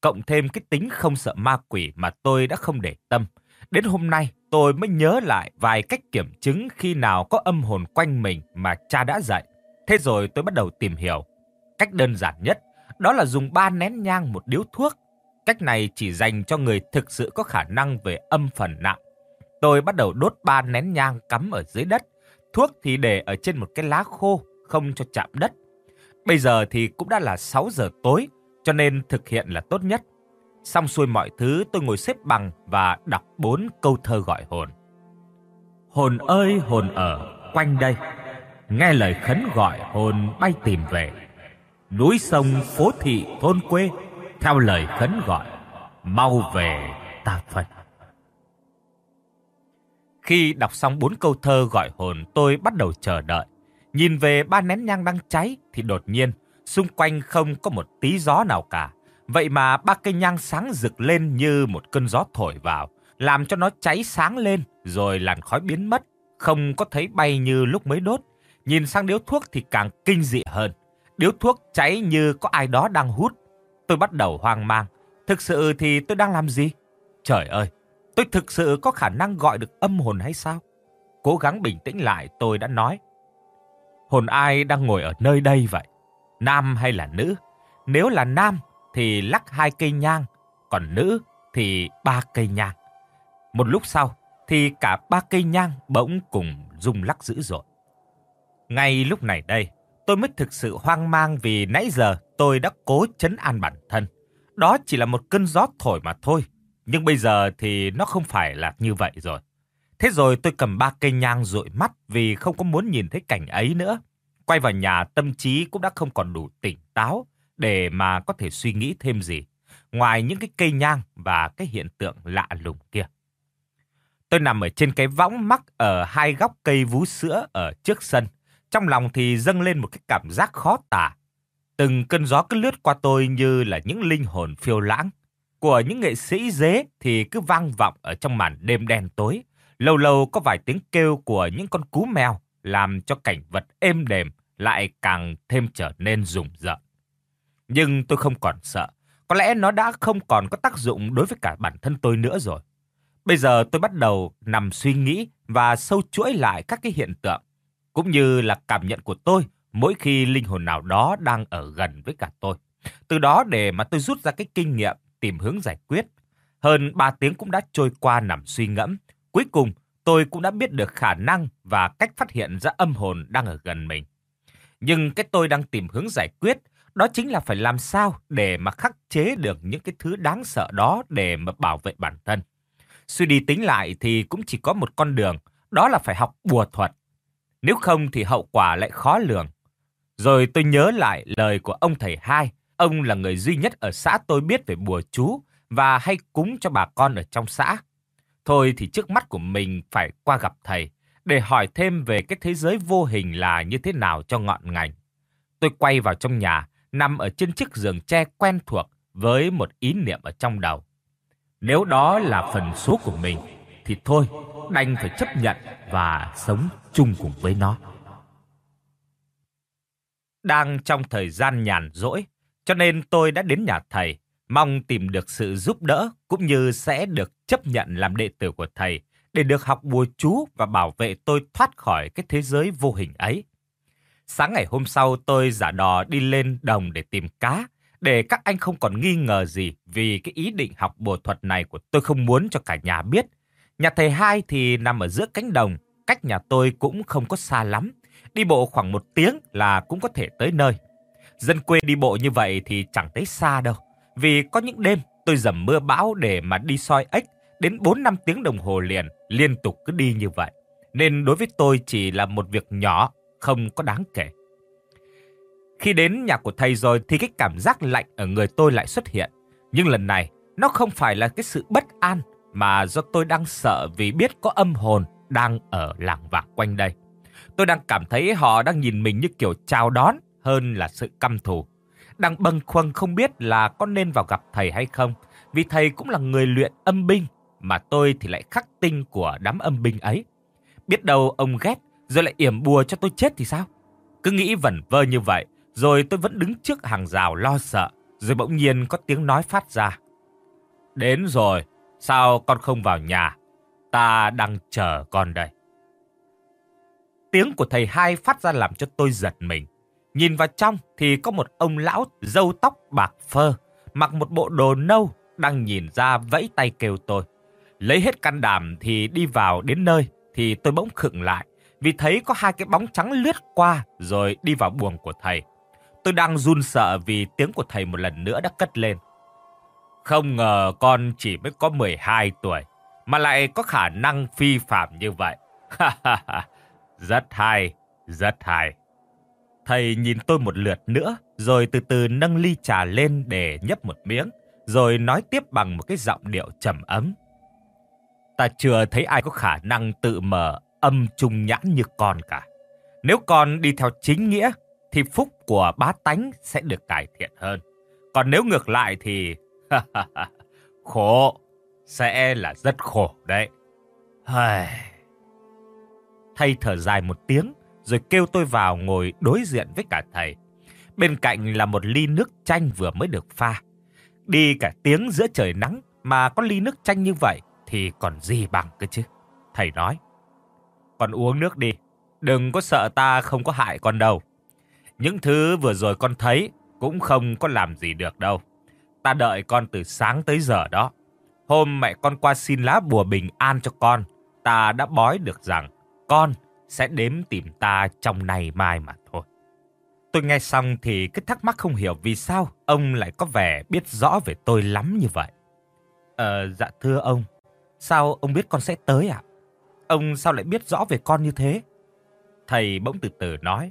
cộng thêm cái tính không sợ ma quỷ mà tôi đã không để tâm. Đến hôm nay, tôi mới nhớ lại vài cách kiểm chứng khi nào có âm hồn quanh mình mà cha đã dạy. Thế rồi tôi bắt đầu tìm hiểu. Cách đơn giản nhất, đó là dùng ba nén nhang một điếu thuốc. Cách này chỉ dành cho người thực sự có khả năng về âm phần nặng. Tôi bắt đầu đốt ba nén nhang cắm ở dưới đất. Thuốc thì để ở trên một cái lá khô, không cho chạm đất. Bây giờ thì cũng đã là sáu giờ tối, cho nên thực hiện là tốt nhất. Xong xuôi mọi thứ, tôi ngồi xếp bằng và đọc bốn câu thơ gọi hồn. Hồn ơi hồn ở quanh đây, nghe lời khấn gọi hồn bay tìm về. Núi sông phố thị thôn quê, theo lời khấn gọi, mau về ta phân. Khi đọc xong bốn câu thơ gọi hồn, tôi bắt đầu chờ đợi. Nhìn về ba nén nhang đang cháy thì đột nhiên, xung quanh không có một tí gió nào cả. Vậy mà ba cây nhang sáng rực lên như một cơn gió thổi vào, làm cho nó cháy sáng lên, rồi làn khói biến mất, không có thấy bay như lúc mới đốt. Nhìn sang điếu thuốc thì càng kinh dị hơn. Điếu thuốc cháy như có ai đó đang hút. Tôi bắt đầu hoang mang. Thực sự thì tôi đang làm gì? Trời ơi, tôi thực sự có khả năng gọi được âm hồn hay sao? Cố gắng bình tĩnh lại, tôi đã nói. Hồn ai đang ngồi ở nơi đây vậy? Nam hay là nữ? Nếu là nam thì lắc hai cây nhang, còn nữ thì ba cây nhang. Một lúc sau thì cả ba cây nhang bỗng cùng rung lắc dữ dội. Ngay lúc này đây, tôi mới thực sự hoang mang vì nãy giờ tôi đã cố trấn an bản thân. Đó chỉ là một cơn gió thổi mà thôi. Nhưng bây giờ thì nó không phải là như vậy rồi. Thế rồi tôi cầm ba cây nhang dụi mắt vì không có muốn nhìn thấy cảnh ấy nữa. Quay vào nhà, tâm trí cũng đã không còn đủ tỉnh táo để mà có thể suy nghĩ thêm gì, ngoài những cái cây nhang và cái hiện tượng lạ lùng kia. Tôi nằm ở trên cái võng mắc ở hai góc cây vú sữa ở trước sân. Trong lòng thì dâng lên một cái cảm giác khó tả. Từng cơn gió cứ lướt qua tôi như là những linh hồn phiêu lãng. Của những nghệ sĩ dế thì cứ vang vọng ở trong màn đêm đen tối. Lâu lâu có vài tiếng kêu của những con cú mèo làm cho cảnh vật êm đềm lại càng thêm trở nên rùng rợn. Nhưng tôi không còn sợ. Có lẽ nó đã không còn có tác dụng đối với cả bản thân tôi nữa rồi. Bây giờ tôi bắt đầu nằm suy nghĩ và sâu chuỗi lại các cái hiện tượng, cũng như là cảm nhận của tôi mỗi khi linh hồn nào đó đang ở gần với cả tôi. Từ đó để mà tôi rút ra cái kinh nghiệm tìm hướng giải quyết. Hơn ba tiếng cũng đã trôi qua nằm suy ngẫm. Cuối cùng tôi cũng đã biết được khả năng và cách phát hiện ra âm hồn đang ở gần mình. Nhưng cái tôi đang tìm hướng giải quyết, đó chính là phải làm sao để mà khắc chế được những cái thứ đáng sợ đó để mà bảo vệ bản thân. Suy đi tính lại thì cũng chỉ có một con đường, đó là phải học bùa thuật. Nếu không thì hậu quả lại khó lường. Rồi tôi nhớ lại lời của ông thầy hai. Ông là người duy nhất ở xã tôi biết về bùa chú và hay cúng cho bà con ở trong xã. Thôi thì trước mắt của mình phải qua gặp thầy để hỏi thêm về cái thế giới vô hình là như thế nào cho ngọn ngành. Tôi quay vào trong nhà, nằm ở trên chiếc giường tre quen thuộc với một ý niệm ở trong đầu. Nếu đó là phần số của mình thì thôi, đành phải chấp nhận và sống chung cùng với nó. Đang trong thời gian nhàn rỗi, cho nên tôi đã đến nhà thầy, mong tìm được sự giúp đỡ cũng như sẽ được chấp nhận làm đệ tử của thầy để được học bùa chú và bảo vệ tôi thoát khỏi cái thế giới vô hình ấy. Sáng ngày hôm sau tôi giả đò đi lên đồng để tìm cá, để các anh không còn nghi ngờ gì vì cái ý định học bùa thuật này của tôi không muốn cho cả nhà biết. Nhà thầy hai thì nằm ở giữa cánh đồng, cách nhà tôi cũng không có xa lắm. Đi bộ khoảng một tiếng là cũng có thể tới nơi. Dân quê đi bộ như vậy thì chẳng thấy xa đâu. Vì có những đêm tôi dầm mưa bão để mà đi soi ếch đến bốn năm tiếng đồng hồ liền, liên tục cứ đi như vậy. Nên đối với tôi chỉ là một việc nhỏ, không có đáng kể. Khi đến nhà của thầy rồi thì cái cảm giác lạnh ở người tôi lại xuất hiện. Nhưng lần này nó không phải là cái sự bất an mà do tôi đang sợ vì biết có âm hồn đang ở làng vạc quanh đây. Tôi đang cảm thấy họ đang nhìn mình như kiểu chào đón hơn là sự căm thù. Đang bâng khuâng không biết là có nên vào gặp thầy hay không, vì thầy cũng là người luyện âm binh, mà tôi thì lại khắc tinh của đám âm binh ấy. Biết đâu ông ghét rồi lại yểm bùa cho tôi chết thì sao? Cứ nghĩ vẩn vơ như vậy, rồi tôi vẫn đứng trước hàng rào lo sợ. Rồi bỗng nhiên có tiếng nói phát ra. Đến rồi, sao con không vào nhà? Ta đang chờ con đây. Tiếng của thầy hai phát ra làm cho tôi giật mình. Nhìn vào trong thì có một ông lão râu tóc bạc phơ, mặc một bộ đồ nâu, đang nhìn ra vẫy tay kêu tôi. Lấy hết can đảm thì đi vào đến nơi thì tôi bỗng khựng lại, vì thấy có hai cái bóng trắng lướt qua rồi đi vào buồng của thầy. Tôi đang run sợ vì tiếng của thầy một lần nữa đã cất lên. Không ngờ con chỉ mới có mười hai tuổi mà lại có khả năng phi phạm như vậy. Rất hay, rất hay. Thầy nhìn tôi một lượt nữa, rồi từ từ nâng ly trà lên để nhấp một miếng, rồi nói tiếp bằng một cái giọng điệu trầm ấm. Ta chưa thấy ai có khả năng tự mở âm trung nhãn như con cả. Nếu con đi theo chính nghĩa, thì phúc của bá tánh sẽ được cải thiện hơn. Còn nếu ngược lại thì khổ, sẽ là rất khổ đấy. Thầy thở dài một tiếng, rồi kêu tôi vào ngồi đối diện với cả thầy. Bên cạnh là một ly nước chanh vừa mới được pha. Đi cả tiếng giữa trời nắng mà có ly nước chanh như vậy thì còn gì bằng cơ chứ. Thầy nói, con uống nước đi, đừng có sợ ta không có hại con đâu. Những thứ vừa rồi con thấy cũng không có làm gì được đâu. Ta đợi con từ sáng tới giờ đó. Hôm mẹ con qua xin lá bùa bình an cho con, ta đã bói được rằng con sẽ đến tìm ta trong ngày mai mà thôi. Tôi nghe xong thì cứ thắc mắc không hiểu vì sao ông lại có vẻ biết rõ về tôi lắm như vậy. Ờ, dạ thưa ông, sao ông biết con sẽ tới ạ? Ông sao lại biết rõ về con như thế? Thầy bỗng từ từ nói.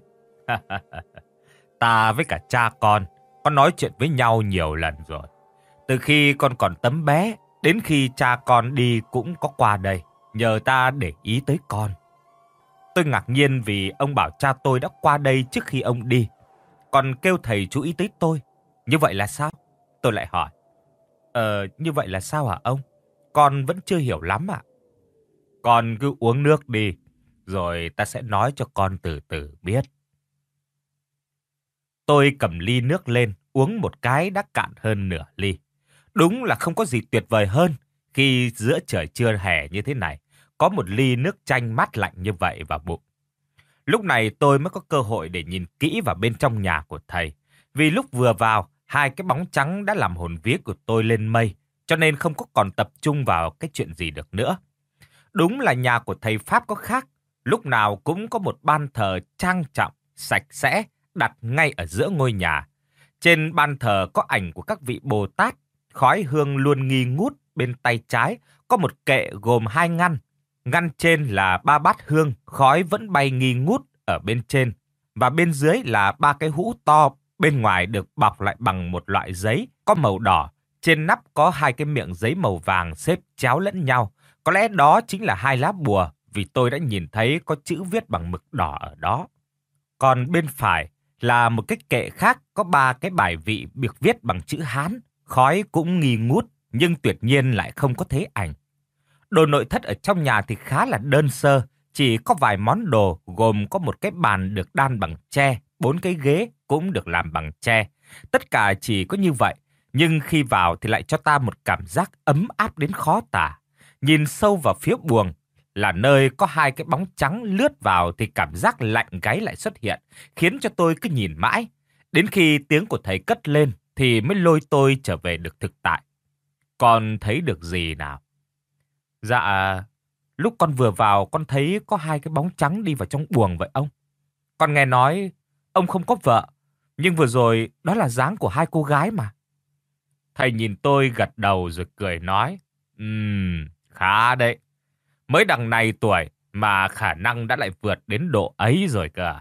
Ta với cả cha con, con nói chuyện với nhau nhiều lần rồi. Từ khi con còn tấm bé, đến khi cha con đi cũng có qua đây, nhờ ta để ý tới con. Tôi ngạc nhiên vì ông bảo cha tôi đã qua đây trước khi ông đi, còn kêu thầy chú ý tới tôi. Như vậy là sao? Tôi lại hỏi. Ờ, như vậy là sao hả ông? Con vẫn chưa hiểu lắm ạ. Con cứ uống nước đi, rồi ta sẽ nói cho con từ từ biết. Tôi cầm ly nước lên, uống một cái đã cạn hơn nửa ly. Đúng là không có gì tuyệt vời hơn khi giữa trời trưa hè như thế này, có một ly nước chanh mát lạnh như vậy vào bụng. Lúc này tôi mới có cơ hội để nhìn kỹ vào bên trong nhà của thầy. Vì lúc vừa vào, hai cái bóng trắng đã làm hồn vía của tôi lên mây, cho nên không có còn tập trung vào cái chuyện gì được nữa. Đúng là nhà của thầy Pháp có khác, lúc nào cũng có một ban thờ trang trọng, sạch sẽ, đặt ngay ở giữa ngôi nhà. Trên ban thờ có ảnh của các vị Bồ Tát, khói hương luôn nghi ngút. Bên tay trái có một kệ gồm hai ngăn. Ngăn trên là ba bát hương, khói vẫn bay nghi ngút ở bên trên. Và bên dưới là ba cái hũ to, bên ngoài được bọc lại bằng một loại giấy có màu đỏ. Trên nắp có hai cái miệng giấy màu vàng xếp chéo lẫn nhau. Có lẽ đó chính là hai lá bùa, vì tôi đã nhìn thấy có chữ viết bằng mực đỏ ở đó. Còn bên phải là một cái kệ khác có ba cái bài vị được viết bằng chữ Hán. Khói cũng nghi ngút, nhưng tuyệt nhiên lại không có thấy ảnh. Đồ nội thất ở trong nhà thì khá là đơn sơ, chỉ có vài món đồ gồm có một cái bàn được đan bằng tre, bốn cái ghế cũng được làm bằng tre. Tất cả chỉ có như vậy, nhưng khi vào thì lại cho ta một cảm giác ấm áp đến khó tả. Nhìn sâu vào phía buồng là nơi có hai cái bóng trắng lướt vào thì cảm giác lạnh gáy lại xuất hiện, khiến cho tôi cứ nhìn mãi. Đến khi tiếng của thầy cất lên thì mới lôi tôi trở về được thực tại. Con thấy được gì nào? Dạ, lúc con vừa vào con thấy có hai cái bóng trắng đi vào trong buồng vậy ông. Con nghe nói ông không có vợ, nhưng vừa rồi đó là dáng của hai cô gái mà. Thầy nhìn tôi gật đầu rồi cười nói. Ừm, khá đấy. Mới đằng này tuổi mà khả năng đã lại vượt đến độ ấy rồi cơ.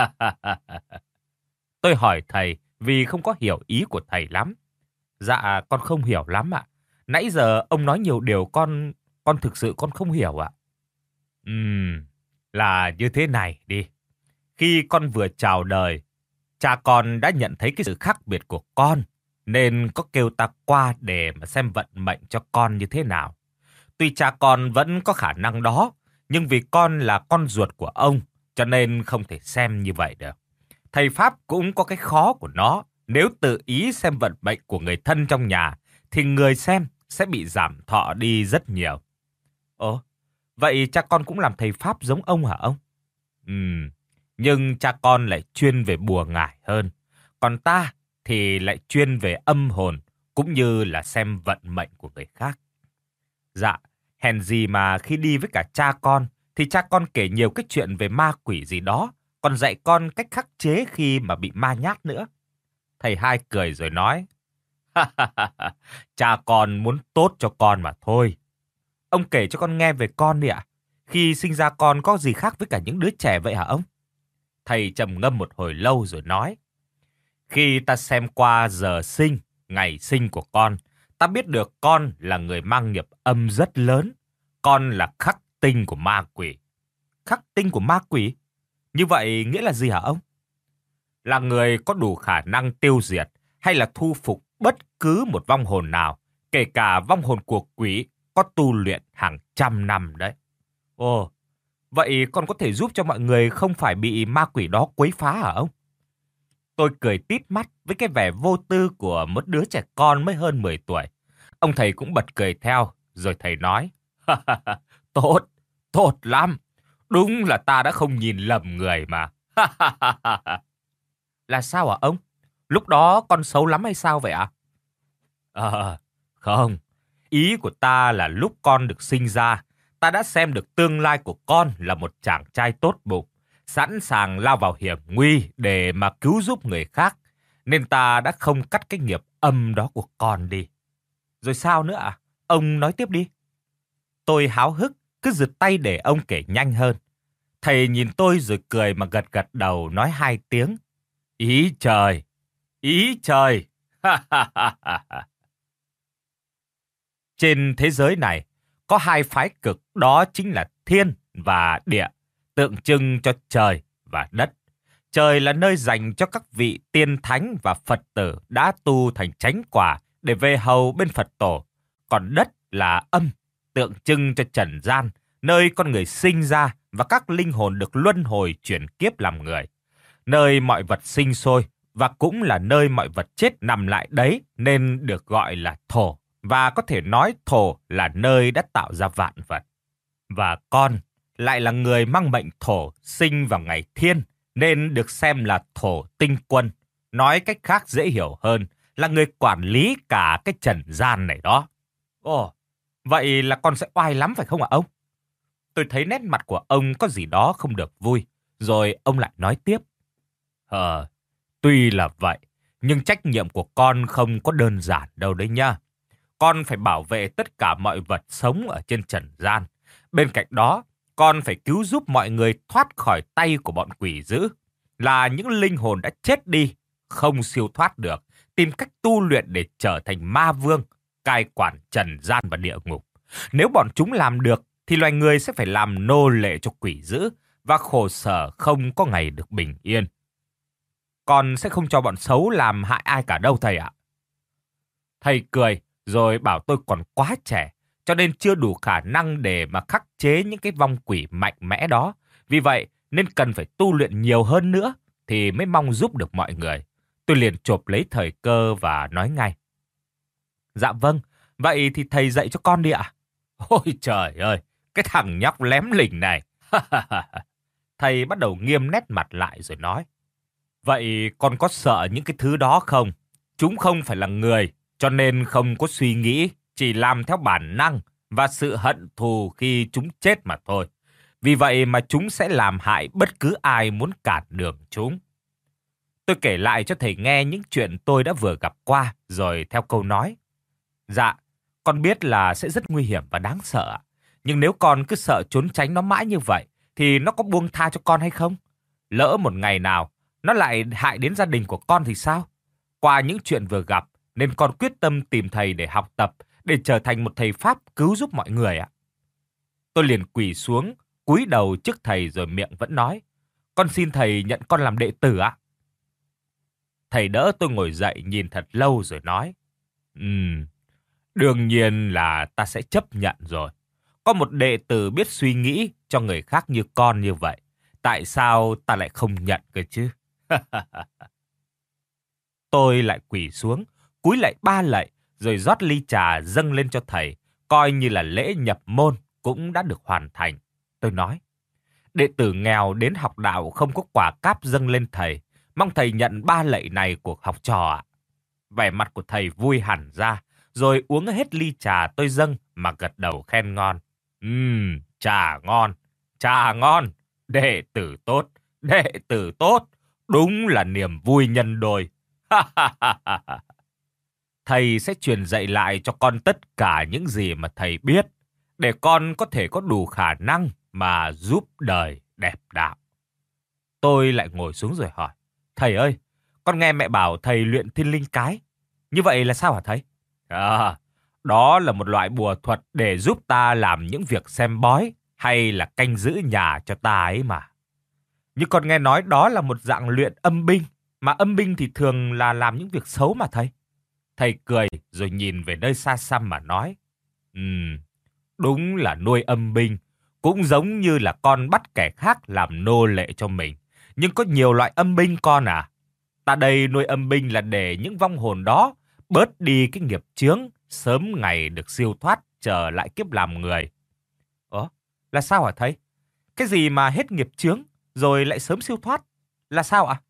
Tôi hỏi thầy vì không có hiểu ý của thầy lắm. Dạ, con không hiểu lắm ạ. Nãy giờ ông nói nhiều điều con con thực sự con không hiểu ạ. Ừm, là như thế này đi. Khi con vừa chào đời, cha con đã nhận thấy cái sự khác biệt của con, nên có kêu ta qua để mà xem vận mệnh cho con như thế nào. Tuy cha con vẫn có khả năng đó, nhưng vì con là con ruột của ông, cho nên không thể xem như vậy được. Thầy Pháp cũng có cái khó của nó, Nếu tự ý xem vận mệnh của người thân trong nhà, thì người xem sẽ bị giảm thọ đi rất nhiều. Ồ, vậy cha con cũng làm thầy Pháp giống ông hả ông? Ừm, nhưng cha con lại chuyên về bùa ngải hơn. Còn ta thì lại chuyên về âm hồn, cũng như là xem vận mệnh của người khác. Dạ, hèn gì mà khi đi với cả cha con, thì cha con kể nhiều cái chuyện về ma quỷ gì đó, còn dạy con cách khắc chế khi mà bị ma nhát nữa. Thầy hai cười rồi nói, cha con muốn tốt cho con mà thôi. Ông kể cho con nghe về con đi ạ. Khi sinh ra con có gì khác với cả những đứa trẻ vậy hả ông? Thầy trầm ngâm một hồi lâu rồi nói, khi ta xem qua giờ sinh, ngày sinh của con, ta biết được con là người mang nghiệp âm rất lớn. Con là khắc tinh của ma quỷ. Khắc tinh của ma quỷ? Như vậy nghĩa là gì hả ông? Là người có đủ khả năng tiêu diệt hay là thu phục bất cứ một vong hồn nào, kể cả vong hồn của quỷ có tu luyện hàng trăm năm đấy. Ồ, vậy con có thể giúp cho mọi người không phải bị ma quỷ đó quấy phá hả ông? Tôi cười tít mắt với cái vẻ vô tư của một đứa trẻ con mới hơn mười tuổi. Ông thầy cũng bật cười theo, rồi thầy nói, tốt, tốt lắm. Đúng là ta đã không nhìn lầm người mà. Là sao hả ông? Lúc đó con xấu lắm hay sao vậy ạ? Ờ, không. Ý của ta là lúc con được sinh ra, ta đã xem được tương lai của con là một chàng trai tốt bụng, sẵn sàng lao vào hiểm nguy để mà cứu giúp người khác, nên ta đã không cắt cái nghiệp âm đó của con đi. Rồi sao nữa ạ? Ông nói tiếp đi. Tôi háo hức, cứ giật tay để ông kể nhanh hơn. Thầy nhìn tôi rồi cười mà gật gật đầu nói hai tiếng. Ý trời! Ý trời! Trên thế giới này, có hai phái cực, đó chính là thiên và địa, tượng trưng cho trời và đất. Trời là nơi dành cho các vị tiên thánh và Phật tử đã tu thành chánh quả để về hầu bên Phật tổ. Còn đất là âm, tượng trưng cho trần gian, nơi con người sinh ra và các linh hồn được luân hồi chuyển kiếp làm người. Nơi mọi vật sinh sôi và cũng là nơi mọi vật chết nằm lại đấy, nên được gọi là thổ. Và có thể nói thổ là nơi đã tạo ra vạn vật. Và con lại là người mang mệnh thổ, sinh vào ngày thiên, nên được xem là thổ tinh quân. Nói cách khác dễ hiểu hơn là người quản lý cả cái trần gian này đó. Ồ, vậy là con sẽ oai lắm phải không ạ ông? Tôi thấy nét mặt của ông có gì đó không được vui, rồi ông lại nói tiếp. Ờ, tuy là vậy, nhưng trách nhiệm của con không có đơn giản đâu đấy nha. Con phải bảo vệ tất cả mọi vật sống ở trên trần gian. Bên cạnh đó, con phải cứu giúp mọi người thoát khỏi tay của bọn quỷ dữ, là những linh hồn đã chết đi, không siêu thoát được, tìm cách tu luyện để trở thành ma vương, cai quản trần gian và địa ngục. Nếu bọn chúng làm được, thì loài người sẽ phải làm nô lệ cho quỷ dữ và khổ sở không có ngày được bình yên. Con sẽ không cho bọn xấu làm hại ai cả đâu thầy ạ. Thầy cười rồi bảo tôi còn quá trẻ, cho nên chưa đủ khả năng để mà khắc chế những cái vong quỷ mạnh mẽ đó. Vì vậy nên cần phải tu luyện nhiều hơn nữa thì mới mong giúp được mọi người. Tôi liền chộp lấy thời cơ và nói ngay. Dạ vâng, vậy thì thầy dạy cho con đi ạ. Ôi trời ơi, cái thằng nhóc lém lỉnh này. Thầy bắt đầu nghiêm nét mặt lại rồi nói. Vậy con có sợ những cái thứ đó không? Chúng không phải là người, cho nên không có suy nghĩ, chỉ làm theo bản năng và sự hận thù khi chúng chết mà thôi. Vì vậy mà chúng sẽ làm hại bất cứ ai muốn cản đường chúng. Tôi kể lại cho thầy nghe những chuyện tôi đã vừa gặp qua, rồi theo câu nói. Dạ, con biết là sẽ rất nguy hiểm và đáng sợ. Nhưng nếu con cứ sợ trốn tránh nó mãi như vậy, thì nó có buông tha cho con hay không? Lỡ một ngày nào, nó lại hại đến gia đình của con thì sao? Qua những chuyện vừa gặp, nên con quyết tâm tìm thầy để học tập, để trở thành một thầy Pháp cứu giúp mọi người ạ. Tôi liền quỳ xuống, cúi đầu trước thầy rồi miệng vẫn nói. Con xin thầy nhận con làm đệ tử ạ. Thầy đỡ tôi ngồi dậy nhìn thật lâu rồi nói. Ừm, đương nhiên là ta sẽ chấp nhận rồi. Có một đệ tử biết suy nghĩ cho người khác như con như vậy. Tại sao ta lại không nhận cơ chứ? Tôi lại quỳ xuống, cúi lạy ba lạy, rồi rót ly trà dâng lên cho thầy, coi như là lễ nhập môn cũng đã được hoàn thành. Tôi nói, đệ tử nghèo đến học đạo không có quả cáp dâng lên thầy, mong thầy nhận ba lạy này của học trò ạ. Vẻ mặt của thầy vui hẳn ra, rồi uống hết ly trà tôi dâng mà gật đầu khen ngon. Ừm, trà ngon, trà ngon, đệ tử tốt, đệ tử tốt, đúng là niềm vui nhân đôi. Thầy sẽ truyền dạy lại cho con tất cả những gì mà thầy biết, để con có thể có đủ khả năng mà giúp đời đẹp đạo. Tôi lại ngồi xuống rồi hỏi, thầy ơi, con nghe mẹ bảo thầy luyện thiên linh cái. Như vậy là sao hả thầy? À, đó là một loại bùa thuật để giúp ta làm những việc xem bói hay là canh giữ nhà cho ta ấy mà. Nhưng con nghe nói đó là một dạng luyện âm binh, mà âm binh thì thường là làm những việc xấu mà thầy. Thầy cười rồi nhìn về nơi xa xăm mà nói, Ừm, đúng là nuôi âm binh, cũng giống như là con bắt kẻ khác làm nô lệ cho mình. Nhưng có nhiều loại âm binh con à. Ta đây nuôi âm binh là để những vong hồn đó bớt đi cái nghiệp chướng, sớm ngày được siêu thoát trở lại kiếp làm người. Ủa, là sao hả thầy? Cái gì mà hết nghiệp chướng rồi lại sớm siêu thoát? Là sao ạ?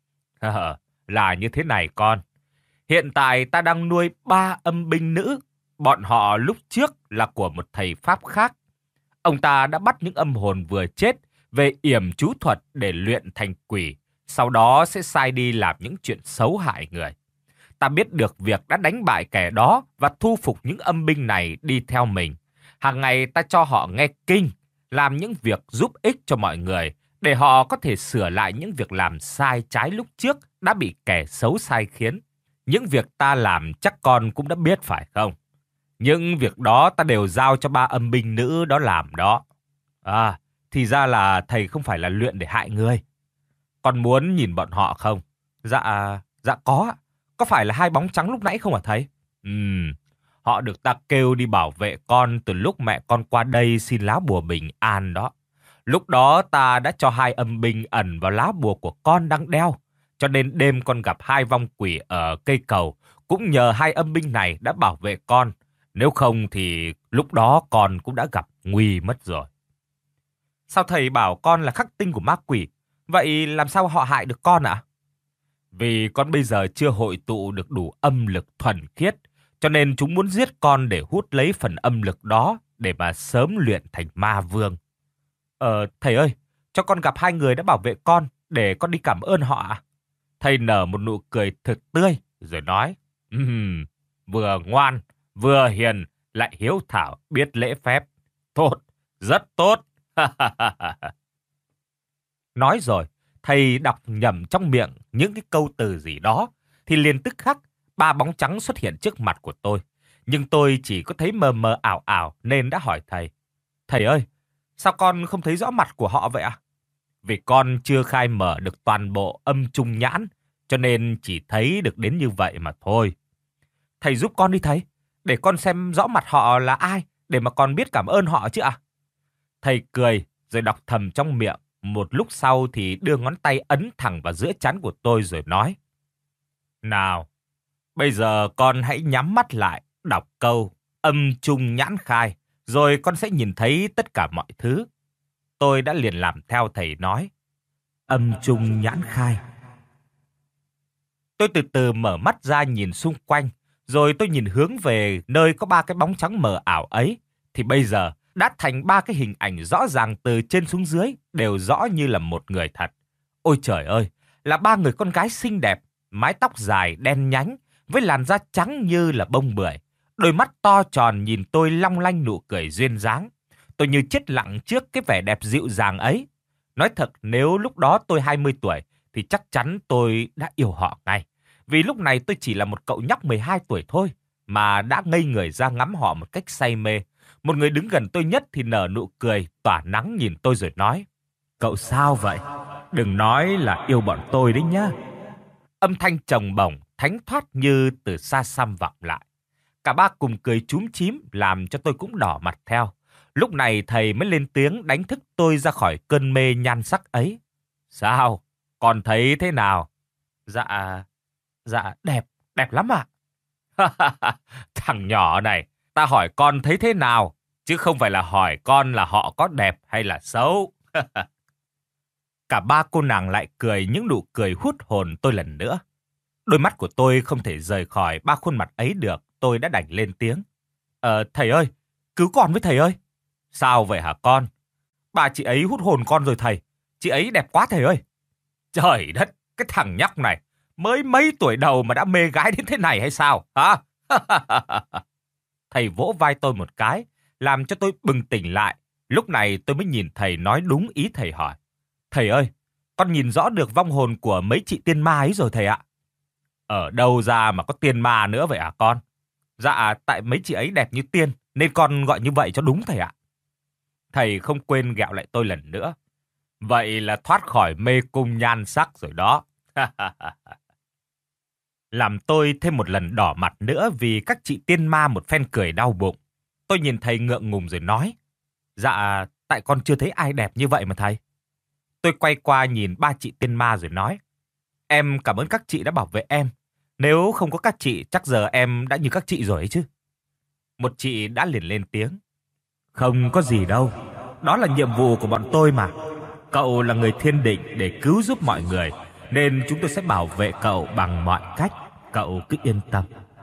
À? Là như thế này con. Hiện tại ta đang nuôi ba âm binh nữ. Bọn họ lúc trước là của một thầy Pháp khác. Ông ta đã bắt những âm hồn vừa chết về yểm chú thuật để luyện thành quỷ. Sau đó sẽ sai đi làm những chuyện xấu hại người. Ta biết được việc đã đánh bại kẻ đó và thu phục những âm binh này đi theo mình. Hàng ngày ta cho họ nghe kinh, làm những việc giúp ích cho mọi người, để họ có thể sửa lại những việc làm sai trái lúc trước đã bị kẻ xấu sai khiến. Những việc ta làm chắc con cũng đã biết phải không? Những việc đó ta đều giao cho ba âm binh nữ đó làm đó. À, thì ra là thầy không phải là luyện để hại người. Con muốn nhìn bọn họ không? Dạ, dạ có. Có phải là hai bóng trắng lúc nãy không hả thầy? Ừm, họ được ta kêu đi bảo vệ con từ lúc mẹ con qua đây xin lá bùa bình an đó. Lúc đó ta đã cho hai âm binh ẩn vào lá bùa của con đang đeo. Cho nên đêm con gặp hai vong quỷ ở cây cầu, cũng nhờ hai âm binh này đã bảo vệ con. Nếu không thì lúc đó con cũng đã gặp nguy mất rồi. Sao thầy bảo con là khắc tinh của ma quỷ? Vậy làm sao họ hại được con ạ? Vì con bây giờ chưa hội tụ được đủ âm lực thuần khiết, cho nên chúng muốn giết con để hút lấy phần âm lực đó để mà sớm luyện thành ma vương. Ờ, thầy ơi, cho con gặp hai người đã bảo vệ con để con đi cảm ơn họ ạ. Thầy nở một nụ cười thật tươi rồi nói, um, vừa ngoan, vừa hiền, lại hiếu thảo, biết lễ phép. Tốt, rất tốt. Nói rồi, thầy đọc nhầm trong miệng những cái câu từ gì đó, thì liền tức khắc ba bóng trắng xuất hiện trước mặt của tôi. Nhưng tôi chỉ có thấy mờ mờ ảo ảo nên đã hỏi thầy. Thầy ơi, sao con không thấy rõ mặt của họ vậy ạ? Vì con chưa khai mở được toàn bộ âm trung nhãn, cho nên chỉ thấy được đến như vậy mà thôi. Thầy giúp con đi thầy, để con xem rõ mặt họ là ai, để mà con biết cảm ơn họ chứ ạ. Thầy cười rồi đọc thầm trong miệng. Một lúc sau thì đưa ngón tay ấn thẳng vào giữa trán của tôi rồi nói. Nào, bây giờ con hãy nhắm mắt lại, đọc câu âm trung nhãn khai, rồi con sẽ nhìn thấy tất cả mọi thứ. Tôi đã liền làm theo thầy nói. Âm trung nhãn khai. Tôi từ từ mở mắt ra nhìn xung quanh, rồi tôi nhìn hướng về nơi có ba cái bóng trắng mờ ảo ấy. Thì bây giờ đã thành ba cái hình ảnh rõ ràng từ trên xuống dưới, đều rõ như là một người thật. Ôi trời ơi, là ba người con gái xinh đẹp, mái tóc dài đen nhánh, với làn da trắng như là bông bưởi. Đôi mắt to tròn nhìn tôi long lanh nụ cười duyên dáng. Tôi như chết lặng trước cái vẻ đẹp dịu dàng ấy. Nói thật, nếu lúc đó tôi hai mươi tuổi, thì chắc chắn tôi đã yêu họ ngay. Vì lúc này tôi chỉ là một cậu nhóc mười hai tuổi thôi, mà đã ngây người ra ngắm họ một cách say mê. Một người đứng gần tôi nhất thì nở nụ cười, tỏa nắng nhìn tôi rồi nói. Cậu sao vậy? Đừng nói là yêu bọn tôi đấy nhá. Âm thanh trầm bổng, thánh thoát như từ xa xăm vọng lại. Cả ba cùng cười chúm chím làm cho tôi cũng đỏ mặt theo. Lúc này thầy mới lên tiếng đánh thức tôi ra khỏi cơn mê nhan sắc ấy. Sao? Còn thấy thế nào? Dạ... Dạ, đẹp, đẹp lắm ạ. Thằng nhỏ này, ta hỏi con thấy thế nào, chứ không phải là hỏi con là họ có đẹp hay là xấu. Cả ba cô nàng lại cười những nụ cười hút hồn tôi lần nữa. Đôi mắt của tôi không thể rời khỏi ba khuôn mặt ấy được, tôi đã đành lên tiếng. Ờ, thầy ơi, cứu con với thầy ơi. Sao vậy hả con? Bà chị ấy hút hồn con rồi thầy. Chị ấy đẹp quá thầy ơi. Trời đất, cái thằng nhóc này, mới mấy tuổi đầu mà đã mê gái đến thế này hay sao? Hả? Thầy vỗ vai tôi một cái, làm cho tôi bừng tỉnh lại. Lúc này tôi mới nhìn thầy nói đúng ý thầy hỏi. Thầy ơi, con nhìn rõ được vong hồn của mấy chị tiên ma ấy rồi thầy ạ. Ở đâu ra mà có tiên ma nữa vậy hả con? Dạ, tại mấy chị ấy đẹp như tiên, nên con gọi như vậy cho đúng thầy ạ. Thầy không quên ghẹo lại tôi lần nữa. Vậy là thoát khỏi mê cung nhan sắc rồi đó. Làm tôi thêm một lần đỏ mặt nữa vì các chị tiên ma một phen cười đau bụng. Tôi nhìn thầy ngượng ngùng rồi nói. Dạ, tại con chưa thấy ai đẹp như vậy mà thầy. Tôi quay qua nhìn ba chị tiên ma rồi nói. Em cảm ơn các chị đã bảo vệ em. Nếu không có các chị, chắc giờ em đã như các chị rồi ấy chứ. Một chị đã liền lên tiếng. Không có gì đâu. Đó là nhiệm vụ của bọn tôi mà. Cậu là người thiên định để cứu giúp mọi người, nên chúng tôi sẽ bảo vệ cậu bằng mọi cách. Cậu cứ yên tâm.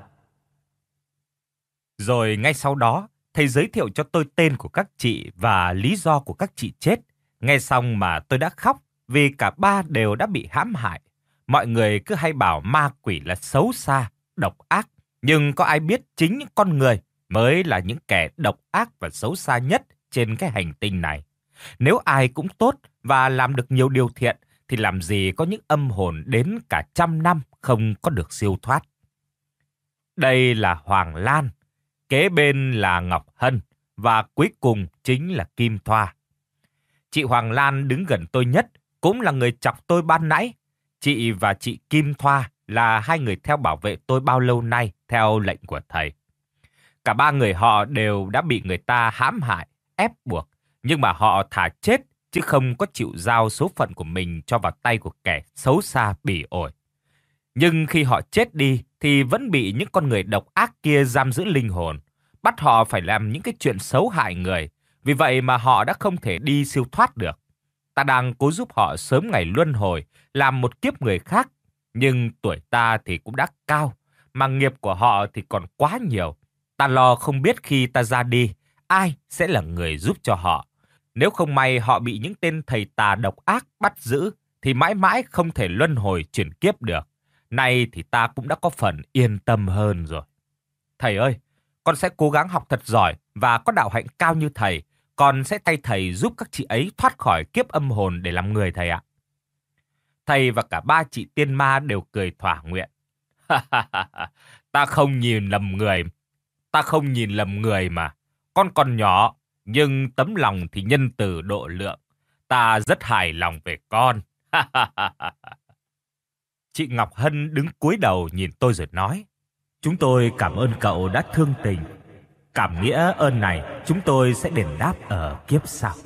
Rồi ngay sau đó, thầy giới thiệu cho tôi tên của các chị và lý do của các chị chết. Nghe xong mà tôi đã khóc vì cả ba đều đã bị hãm hại. Mọi người cứ hay bảo ma quỷ là xấu xa, độc ác. Nhưng có ai biết chính những con người mới là những kẻ độc ác và xấu xa nhất trên cái hành tinh này. Nếu ai cũng tốt và làm được nhiều điều thiện, thì làm gì có những âm hồn đến cả trăm năm không có được siêu thoát. Đây là Hoàng Lan, kế bên là Ngọc Hân, và cuối cùng chính là Kim Thoa. Chị Hoàng Lan đứng gần tôi nhất, cũng là người chọc tôi ban nãy. Chị và chị Kim Thoa là hai người theo bảo vệ tôi bao lâu nay theo lệnh của thầy. Cả ba người họ đều đã bị người ta hãm hại, ép buộc, nhưng mà họ thà chết chứ không có chịu giao số phận của mình cho vào tay của kẻ xấu xa bỉ ổi. Nhưng khi họ chết đi thì vẫn bị những con người độc ác kia giam giữ linh hồn, bắt họ phải làm những cái chuyện xấu hại người. Vì vậy mà họ đã không thể đi siêu thoát được. Ta đang cố giúp họ sớm ngày luân hồi, làm một kiếp người khác. Nhưng tuổi ta thì cũng đã cao, mà nghiệp của họ thì còn quá nhiều. Ta lo không biết khi ta ra đi, ai sẽ là người giúp cho họ. Nếu không may họ bị những tên thầy tà độc ác bắt giữ, thì mãi mãi không thể luân hồi chuyển kiếp được. Nay thì ta cũng đã có phần yên tâm hơn rồi. Thầy ơi, con sẽ cố gắng học thật giỏi và có đạo hạnh cao như thầy. Con sẽ thay thầy giúp các chị ấy thoát khỏi kiếp âm hồn để làm người thầy ạ. Thầy và cả ba chị tiên ma đều cười thỏa nguyện. Ta không nhìn lầm người. Ta không nhìn lầm người mà. Con còn nhỏ, nhưng tấm lòng thì nhân từ độ lượng. Ta rất hài lòng về con. Chị Ngọc Hân đứng cúi đầu nhìn tôi rồi nói. Chúng tôi cảm ơn cậu đã thương tình. Cảm nghĩa ơn này chúng tôi sẽ đền đáp ở kiếp sau.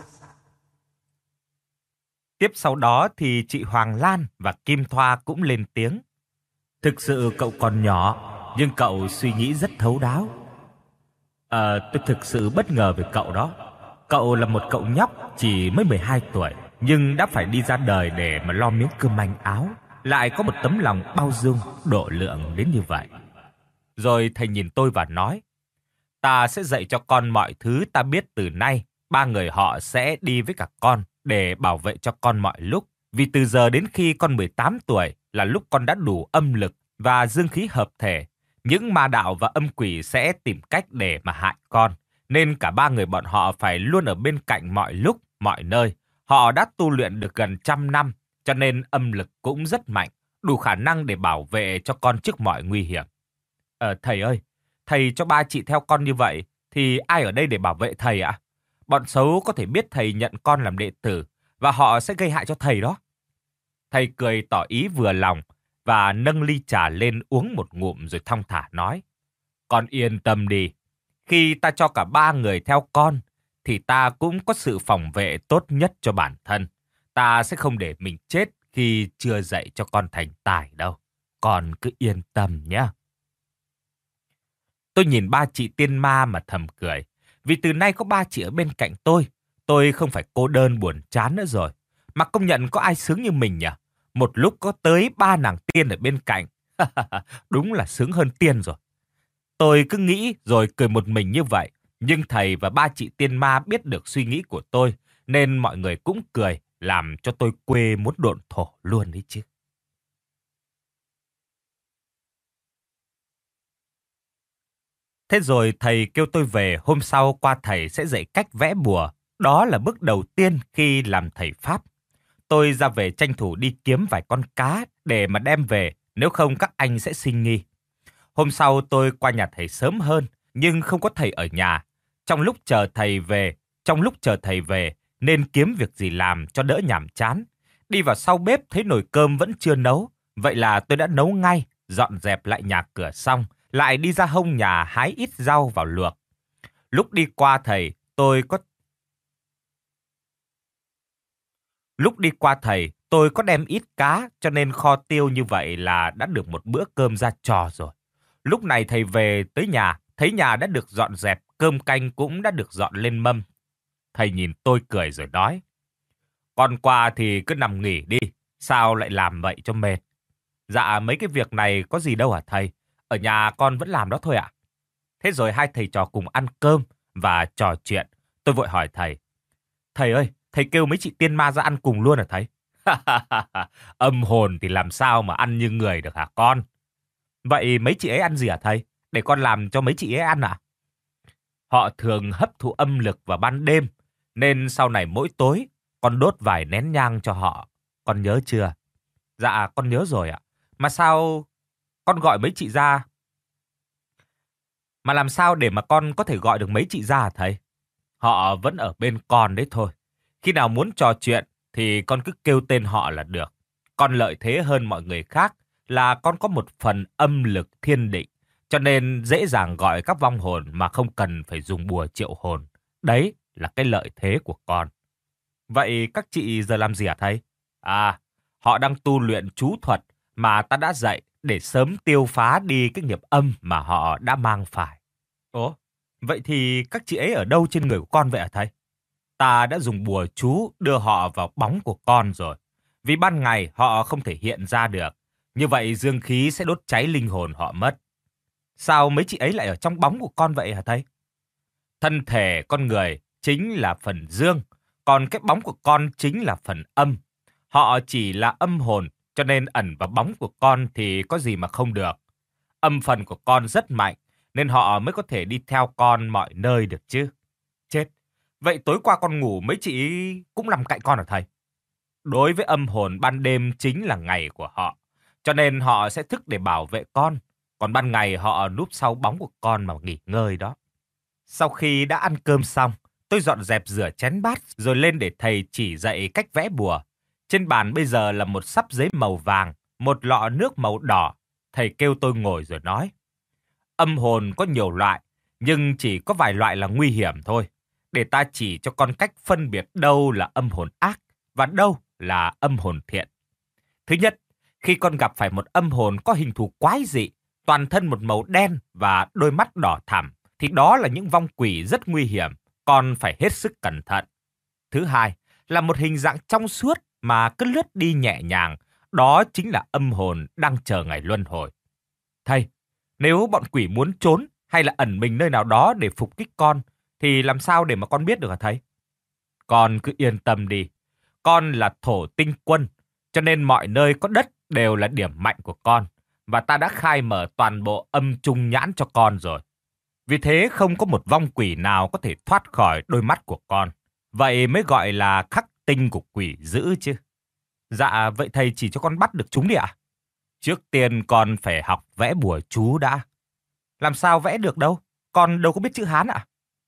Tiếp sau đó thì chị Hoàng Lan và Kim Thoa cũng lên tiếng. Thực sự cậu còn nhỏ, nhưng cậu suy nghĩ rất thấu đáo. Ờ, tôi thực sự bất ngờ về cậu đó. Cậu là một cậu nhóc chỉ mới mười hai tuổi, nhưng đã phải đi ra đời để mà lo miếng cơm manh áo. Lại có một tấm lòng bao dung, độ lượng đến như vậy. Rồi thầy nhìn tôi và nói. Ta sẽ dạy cho con mọi thứ ta biết từ nay. Ba người họ sẽ đi với cả con để bảo vệ cho con mọi lúc. Vì từ giờ đến khi con mười tám tuổi là lúc con đã đủ âm lực và dương khí hợp thể. Những ma đạo và âm quỷ sẽ tìm cách để mà hại con. Nên cả ba người bọn họ phải luôn ở bên cạnh mọi lúc, mọi nơi. Họ đã tu luyện được gần trăm năm, cho nên âm lực cũng rất mạnh, đủ khả năng để bảo vệ cho con trước mọi nguy hiểm. Ờ, thầy ơi, thầy cho ba chị theo con như vậy, thì ai ở đây để bảo vệ thầy ạ? Bọn xấu có thể biết thầy nhận con làm đệ tử, và họ sẽ gây hại cho thầy đó. Thầy cười tỏ ý vừa lòng, và nâng ly trà lên uống một ngụm rồi thong thả nói. Con yên tâm đi, khi ta cho cả ba người theo con, thì ta cũng có sự phòng vệ tốt nhất cho bản thân. Ta sẽ không để mình chết khi chưa dạy cho con thành tài đâu. con cứ yên tâm nhé. Tôi nhìn ba chị tiên ma mà thầm cười. Vì từ nay có ba chị ở bên cạnh tôi, tôi không phải cô đơn buồn chán nữa rồi. Mà công nhận có ai sướng như mình nhỉ? Một lúc có tới ba nàng tiên ở bên cạnh. Đúng là sướng hơn tiên rồi. Tôi cứ nghĩ rồi cười một mình như vậy. Nhưng thầy và ba chị tiên ma biết được suy nghĩ của tôi, nên mọi người cũng cười, làm cho tôi quê muốn độn thổ luôn đấy chứ. Thế rồi thầy kêu tôi về, hôm sau qua thầy sẽ dạy cách vẽ bùa. Đó là bước đầu tiên khi làm thầy Pháp. Tôi ra về tranh thủ đi kiếm vài con cá để mà đem về, nếu không các anh sẽ sinh nghi. Hôm sau tôi qua nhà thầy sớm hơn, nhưng không có thầy ở nhà. Trong lúc chờ thầy về, trong lúc chờ thầy về, nên kiếm việc gì làm cho đỡ nhàm chán. Đi vào sau bếp thấy nồi cơm vẫn chưa nấu, vậy là tôi đã nấu ngay, dọn dẹp lại nhà cửa xong, lại đi ra hông nhà hái ít rau vào luộc. Lúc đi qua thầy, tôi có Lúc đi qua thầy, tôi có đem ít cá, cho nên kho tiêu như vậy là đã được một bữa cơm ra trò rồi. Lúc này thầy về tới nhà, thấy nhà đã được dọn dẹp, cơm canh cũng đã được dọn lên mâm. Thầy nhìn tôi cười rồi nói, con qua thì cứ nằm nghỉ đi, sao lại làm vậy cho mệt? Dạ mấy cái việc này có gì đâu hả thầy, ở nhà con vẫn làm đó thôi ạ. Thế rồi hai thầy trò cùng ăn cơm và trò chuyện. Tôi vội hỏi thầy, thầy ơi, thầy kêu mấy chị tiên ma ra ăn cùng luôn hả thầy? Âm hồn thì làm sao mà ăn như người được hả con? Vậy mấy chị ấy ăn gì hả thầy? Để con làm cho mấy chị ấy ăn ạ. Họ thường hấp thụ âm lực vào ban đêm, nên sau này mỗi tối con đốt vài nén nhang cho họ. Con nhớ chưa? Dạ, con nhớ rồi ạ. Mà sao con gọi mấy chị ra? Mà làm sao để mà con có thể gọi được mấy chị ra hả thầy? Họ vẫn ở bên con đấy thôi. Khi nào muốn trò chuyện thì con cứ kêu tên họ là được. Con lợi thế hơn mọi người khác là con có một phần âm lực thiên định, cho nên dễ dàng gọi các vong hồn mà không cần phải dùng bùa triệu hồn. Đấy là cái lợi thế của con. Vậy các chị giờ làm gì hả thầy? À, họ đang tu luyện chú thuật mà ta đã dạy để sớm tiêu phá đi cái nghiệp âm mà họ đã mang phải. Ủa, vậy thì các chị ấy ở đâu trên người của con vậy hả thầy? Ta đã dùng bùa chú đưa họ vào bóng của con rồi. Vì ban ngày họ không thể hiện ra được. Như vậy dương khí sẽ đốt cháy linh hồn họ mất. Sao mấy chị ấy lại ở trong bóng của con vậy hả thầy? Thân thể con người chính là phần dương, còn cái bóng của con chính là phần âm. Họ chỉ là âm hồn, cho nên ẩn vào bóng của con thì có gì mà không được. Âm phần của con rất mạnh, nên họ mới có thể đi theo con mọi nơi được chứ. Chết, vậy tối qua con ngủ mấy chị cũng nằm cạnh con hả thầy? Đối với âm hồn, ban đêm chính là ngày của họ, cho nên họ sẽ thức để bảo vệ con. Còn ban ngày họ núp sau bóng của con mà nghỉ ngơi đó. Sau khi đã ăn cơm xong, tôi dọn dẹp rửa chén bát rồi lên để thầy chỉ dạy cách vẽ bùa. Trên bàn bây giờ là một sắp giấy màu vàng, một lọ nước màu đỏ. Thầy kêu tôi ngồi rồi nói, âm hồn có nhiều loại, nhưng chỉ có vài loại là nguy hiểm thôi. Để ta chỉ cho con cách phân biệt đâu là âm hồn ác và đâu là âm hồn thiện. Thứ nhất, khi con gặp phải một âm hồn có hình thù quái dị, toàn thân một màu đen và đôi mắt đỏ thẳm, thì đó là những vong quỷ rất nguy hiểm, con phải hết sức cẩn thận. Thứ hai, là một hình dạng trong suốt mà cứ lướt đi nhẹ nhàng, đó chính là âm hồn đang chờ ngày luân hồi. Thầy, nếu bọn quỷ muốn trốn hay là ẩn mình nơi nào đó để phục kích con, thì làm sao để mà con biết được hả thầy? Con cứ yên tâm đi, con là thổ tinh quân, cho nên mọi nơi có đất đều là điểm mạnh của con, và ta đã khai mở toàn bộ âm trung nhãn cho con rồi. Vì thế không có một vong quỷ nào có thể thoát khỏi đôi mắt của con. Vậy mới gọi là khắc tinh của quỷ dữ chứ. Dạ, vậy thầy chỉ cho con bắt được chúng đi ạ? Trước tiên con phải học vẽ bùa chú đã. Làm sao vẽ được đâu? Con đâu có biết chữ Hán ạ.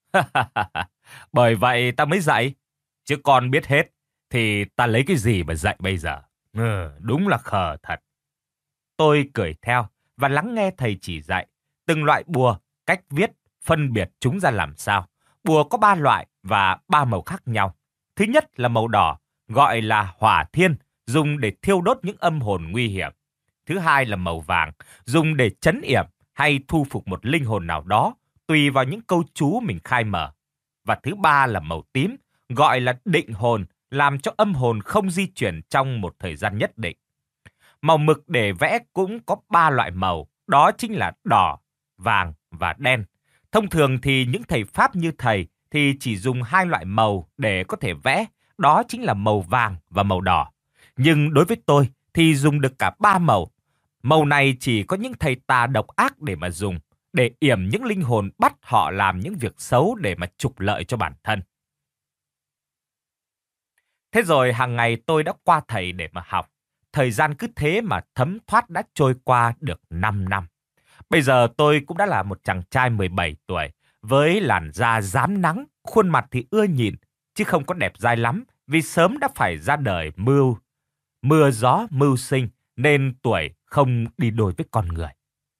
Bởi vậy ta mới dạy. Chứ con biết hết, thì ta lấy cái gì mà dạy bây giờ? Ừ, đúng là khờ thật. Tôi cười theo và lắng nghe thầy chỉ dạy. Từng loại bùa, cách viết, phân biệt chúng ra làm sao. Bùa có ba loại và ba màu khác nhau. Thứ nhất là màu đỏ, gọi là hỏa thiên, dùng để thiêu đốt những âm hồn nguy hiểm. Thứ hai là màu vàng, dùng để trấn yểm hay thu phục một linh hồn nào đó, tùy vào những câu chú mình khai mở. Và thứ ba là màu tím, gọi là định hồn, làm cho âm hồn không di chuyển trong một thời gian nhất định. Màu mực để vẽ cũng có ba loại màu, đó chính là đỏ, vàng và đen. Thông thường thì những thầy Pháp như thầy thì chỉ dùng hai loại màu để có thể vẽ, đó chính là màu vàng và màu đỏ. Nhưng đối với tôi thì dùng được cả ba màu. Màu này chỉ có những thầy tà độc ác để mà dùng, để yểm những linh hồn bắt họ làm những việc xấu để mà trục lợi cho bản thân. Thế rồi hàng ngày tôi đã qua thầy để mà học. Thời gian cứ thế mà thấm thoát đã trôi qua được năm năm. Bây giờ tôi cũng đã là một chàng trai mười bảy tuổi, với làn da rám nắng, khuôn mặt thì ưa nhìn, chứ không có đẹp dai lắm, vì sớm đã phải ra đời mưu, mưa gió mưu sinh, nên tuổi không đi đôi với con người.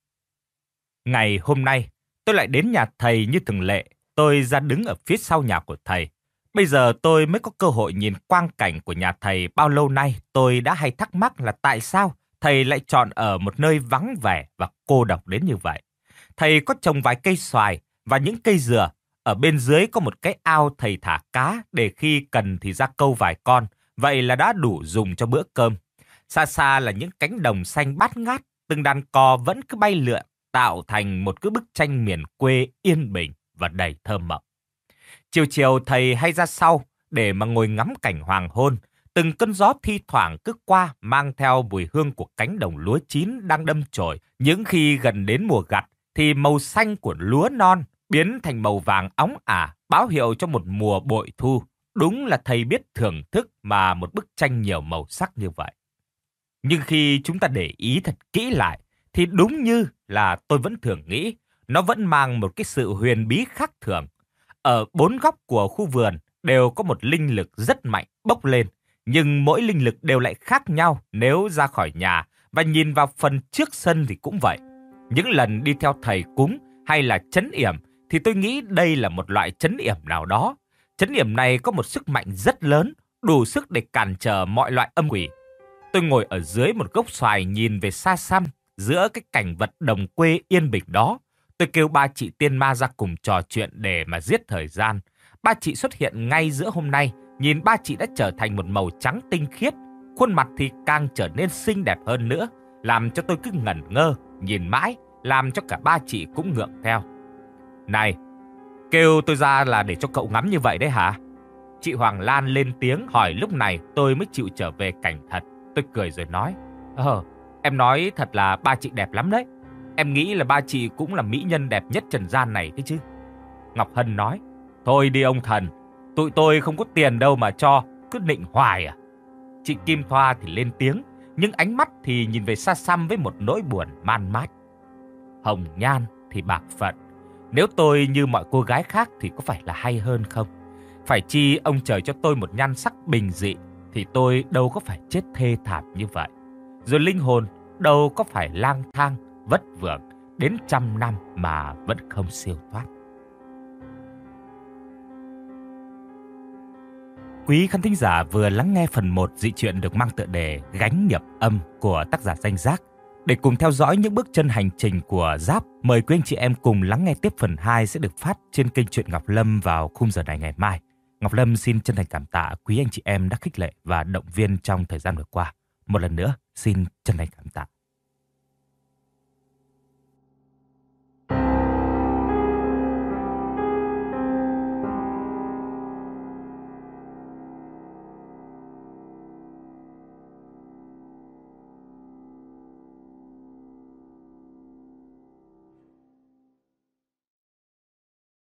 Ngày hôm nay, tôi lại đến nhà thầy như thường lệ, tôi ra đứng ở phía sau nhà của thầy. Bây giờ tôi mới có cơ hội nhìn quang cảnh của nhà thầy. Bao lâu nay tôi đã hay thắc mắc là tại sao thầy lại chọn ở một nơi vắng vẻ và cô độc đến như vậy. Thầy có trồng vài cây xoài và những cây dừa. Ở bên dưới có một cái ao thầy thả cá để khi cần thì ra câu vài con. Vậy là đã đủ dùng cho bữa cơm. Xa xa là những cánh đồng xanh bát ngát, từng đàn cò vẫn cứ bay lượn, tạo thành một cái bức tranh miền quê yên bình và đầy thơ mộng. Chiều chiều thầy hay ra sau để mà ngồi ngắm cảnh hoàng hôn. Từng cơn gió thi thoảng cứ qua mang theo mùi hương của cánh đồng lúa chín đang đâm chồi. Những khi gần đến mùa gặt thì màu xanh của lúa non biến thành màu vàng óng ả, báo hiệu cho một mùa bội thu. Đúng là thầy biết thưởng thức mà một bức tranh nhiều màu sắc như vậy. Nhưng khi chúng ta để ý thật kỹ lại thì đúng như là tôi vẫn thường nghĩ, nó vẫn mang một cái sự huyền bí khác thường. Ở bốn góc của khu vườn đều có một linh lực rất mạnh bốc lên, nhưng mỗi linh lực đều lại khác nhau nếu ra khỏi nhà, và nhìn vào phần trước sân thì cũng vậy. Những lần đi theo thầy cúng hay là trấn yểm thì tôi nghĩ đây là một loại trấn yểm nào đó. Trấn yểm này có một sức mạnh rất lớn, đủ sức để cản trở mọi loại âm quỷ. Tôi ngồi ở dưới một gốc xoài nhìn về xa xăm, giữa cái cảnh vật đồng quê yên bình đó. Tôi kêu ba chị tiên ma ra cùng trò chuyện để mà giết thời gian. Ba chị xuất hiện ngay giữa hôm nay, nhìn ba chị đã trở thành một màu trắng tinh khiết, khuôn mặt thì càng trở nên xinh đẹp hơn nữa, làm cho tôi cứ ngẩn ngơ, nhìn mãi, làm cho cả ba chị cũng ngượng theo. Này, kêu tôi ra là để cho cậu ngắm như vậy đấy hả? Chị Hoàng Lan lên tiếng hỏi, lúc này tôi mới chịu trở về cảnh thật. Tôi cười rồi nói, Ờ, em nói thật là ba chị đẹp lắm đấy. Em nghĩ là ba chị cũng là mỹ nhân đẹp nhất trần gian này đấy chứ. Ngọc Hân nói, thôi đi ông thần, tụi tôi không có tiền đâu mà cho, cứ nịnh hoài à. Chị Kim Thoa thì lên tiếng, nhưng ánh mắt thì nhìn về xa xăm với một nỗi buồn man mát. Hồng nhan thì bạc phận, nếu tôi như mọi cô gái khác thì có phải là hay hơn không? Phải chi ông trời cho tôi một nhan sắc bình dị thì tôi đâu có phải chết thê thảm như vậy. Rồi linh hồn đâu có phải lang thang vất vưởng đến trăm năm mà vẫn không siêu thoát. Quý khán thính giả vừa lắng nghe phần một dị truyện được mang tựa đề Gánh Nhập Âm của tác giả Danh Giác. Để cùng theo dõi những bước chân hành trình của Giáp, mời quý anh chị em cùng lắng nghe tiếp phần hai sẽ được phát trên kênh Truyện Ngọc Lâm vào khung giờ này ngày mai. Ngọc Lâm xin chân thành cảm tạ quý anh chị em đã khích lệ và động viên trong thời gian vừa qua. Một lần nữa, xin chân thành cảm tạ.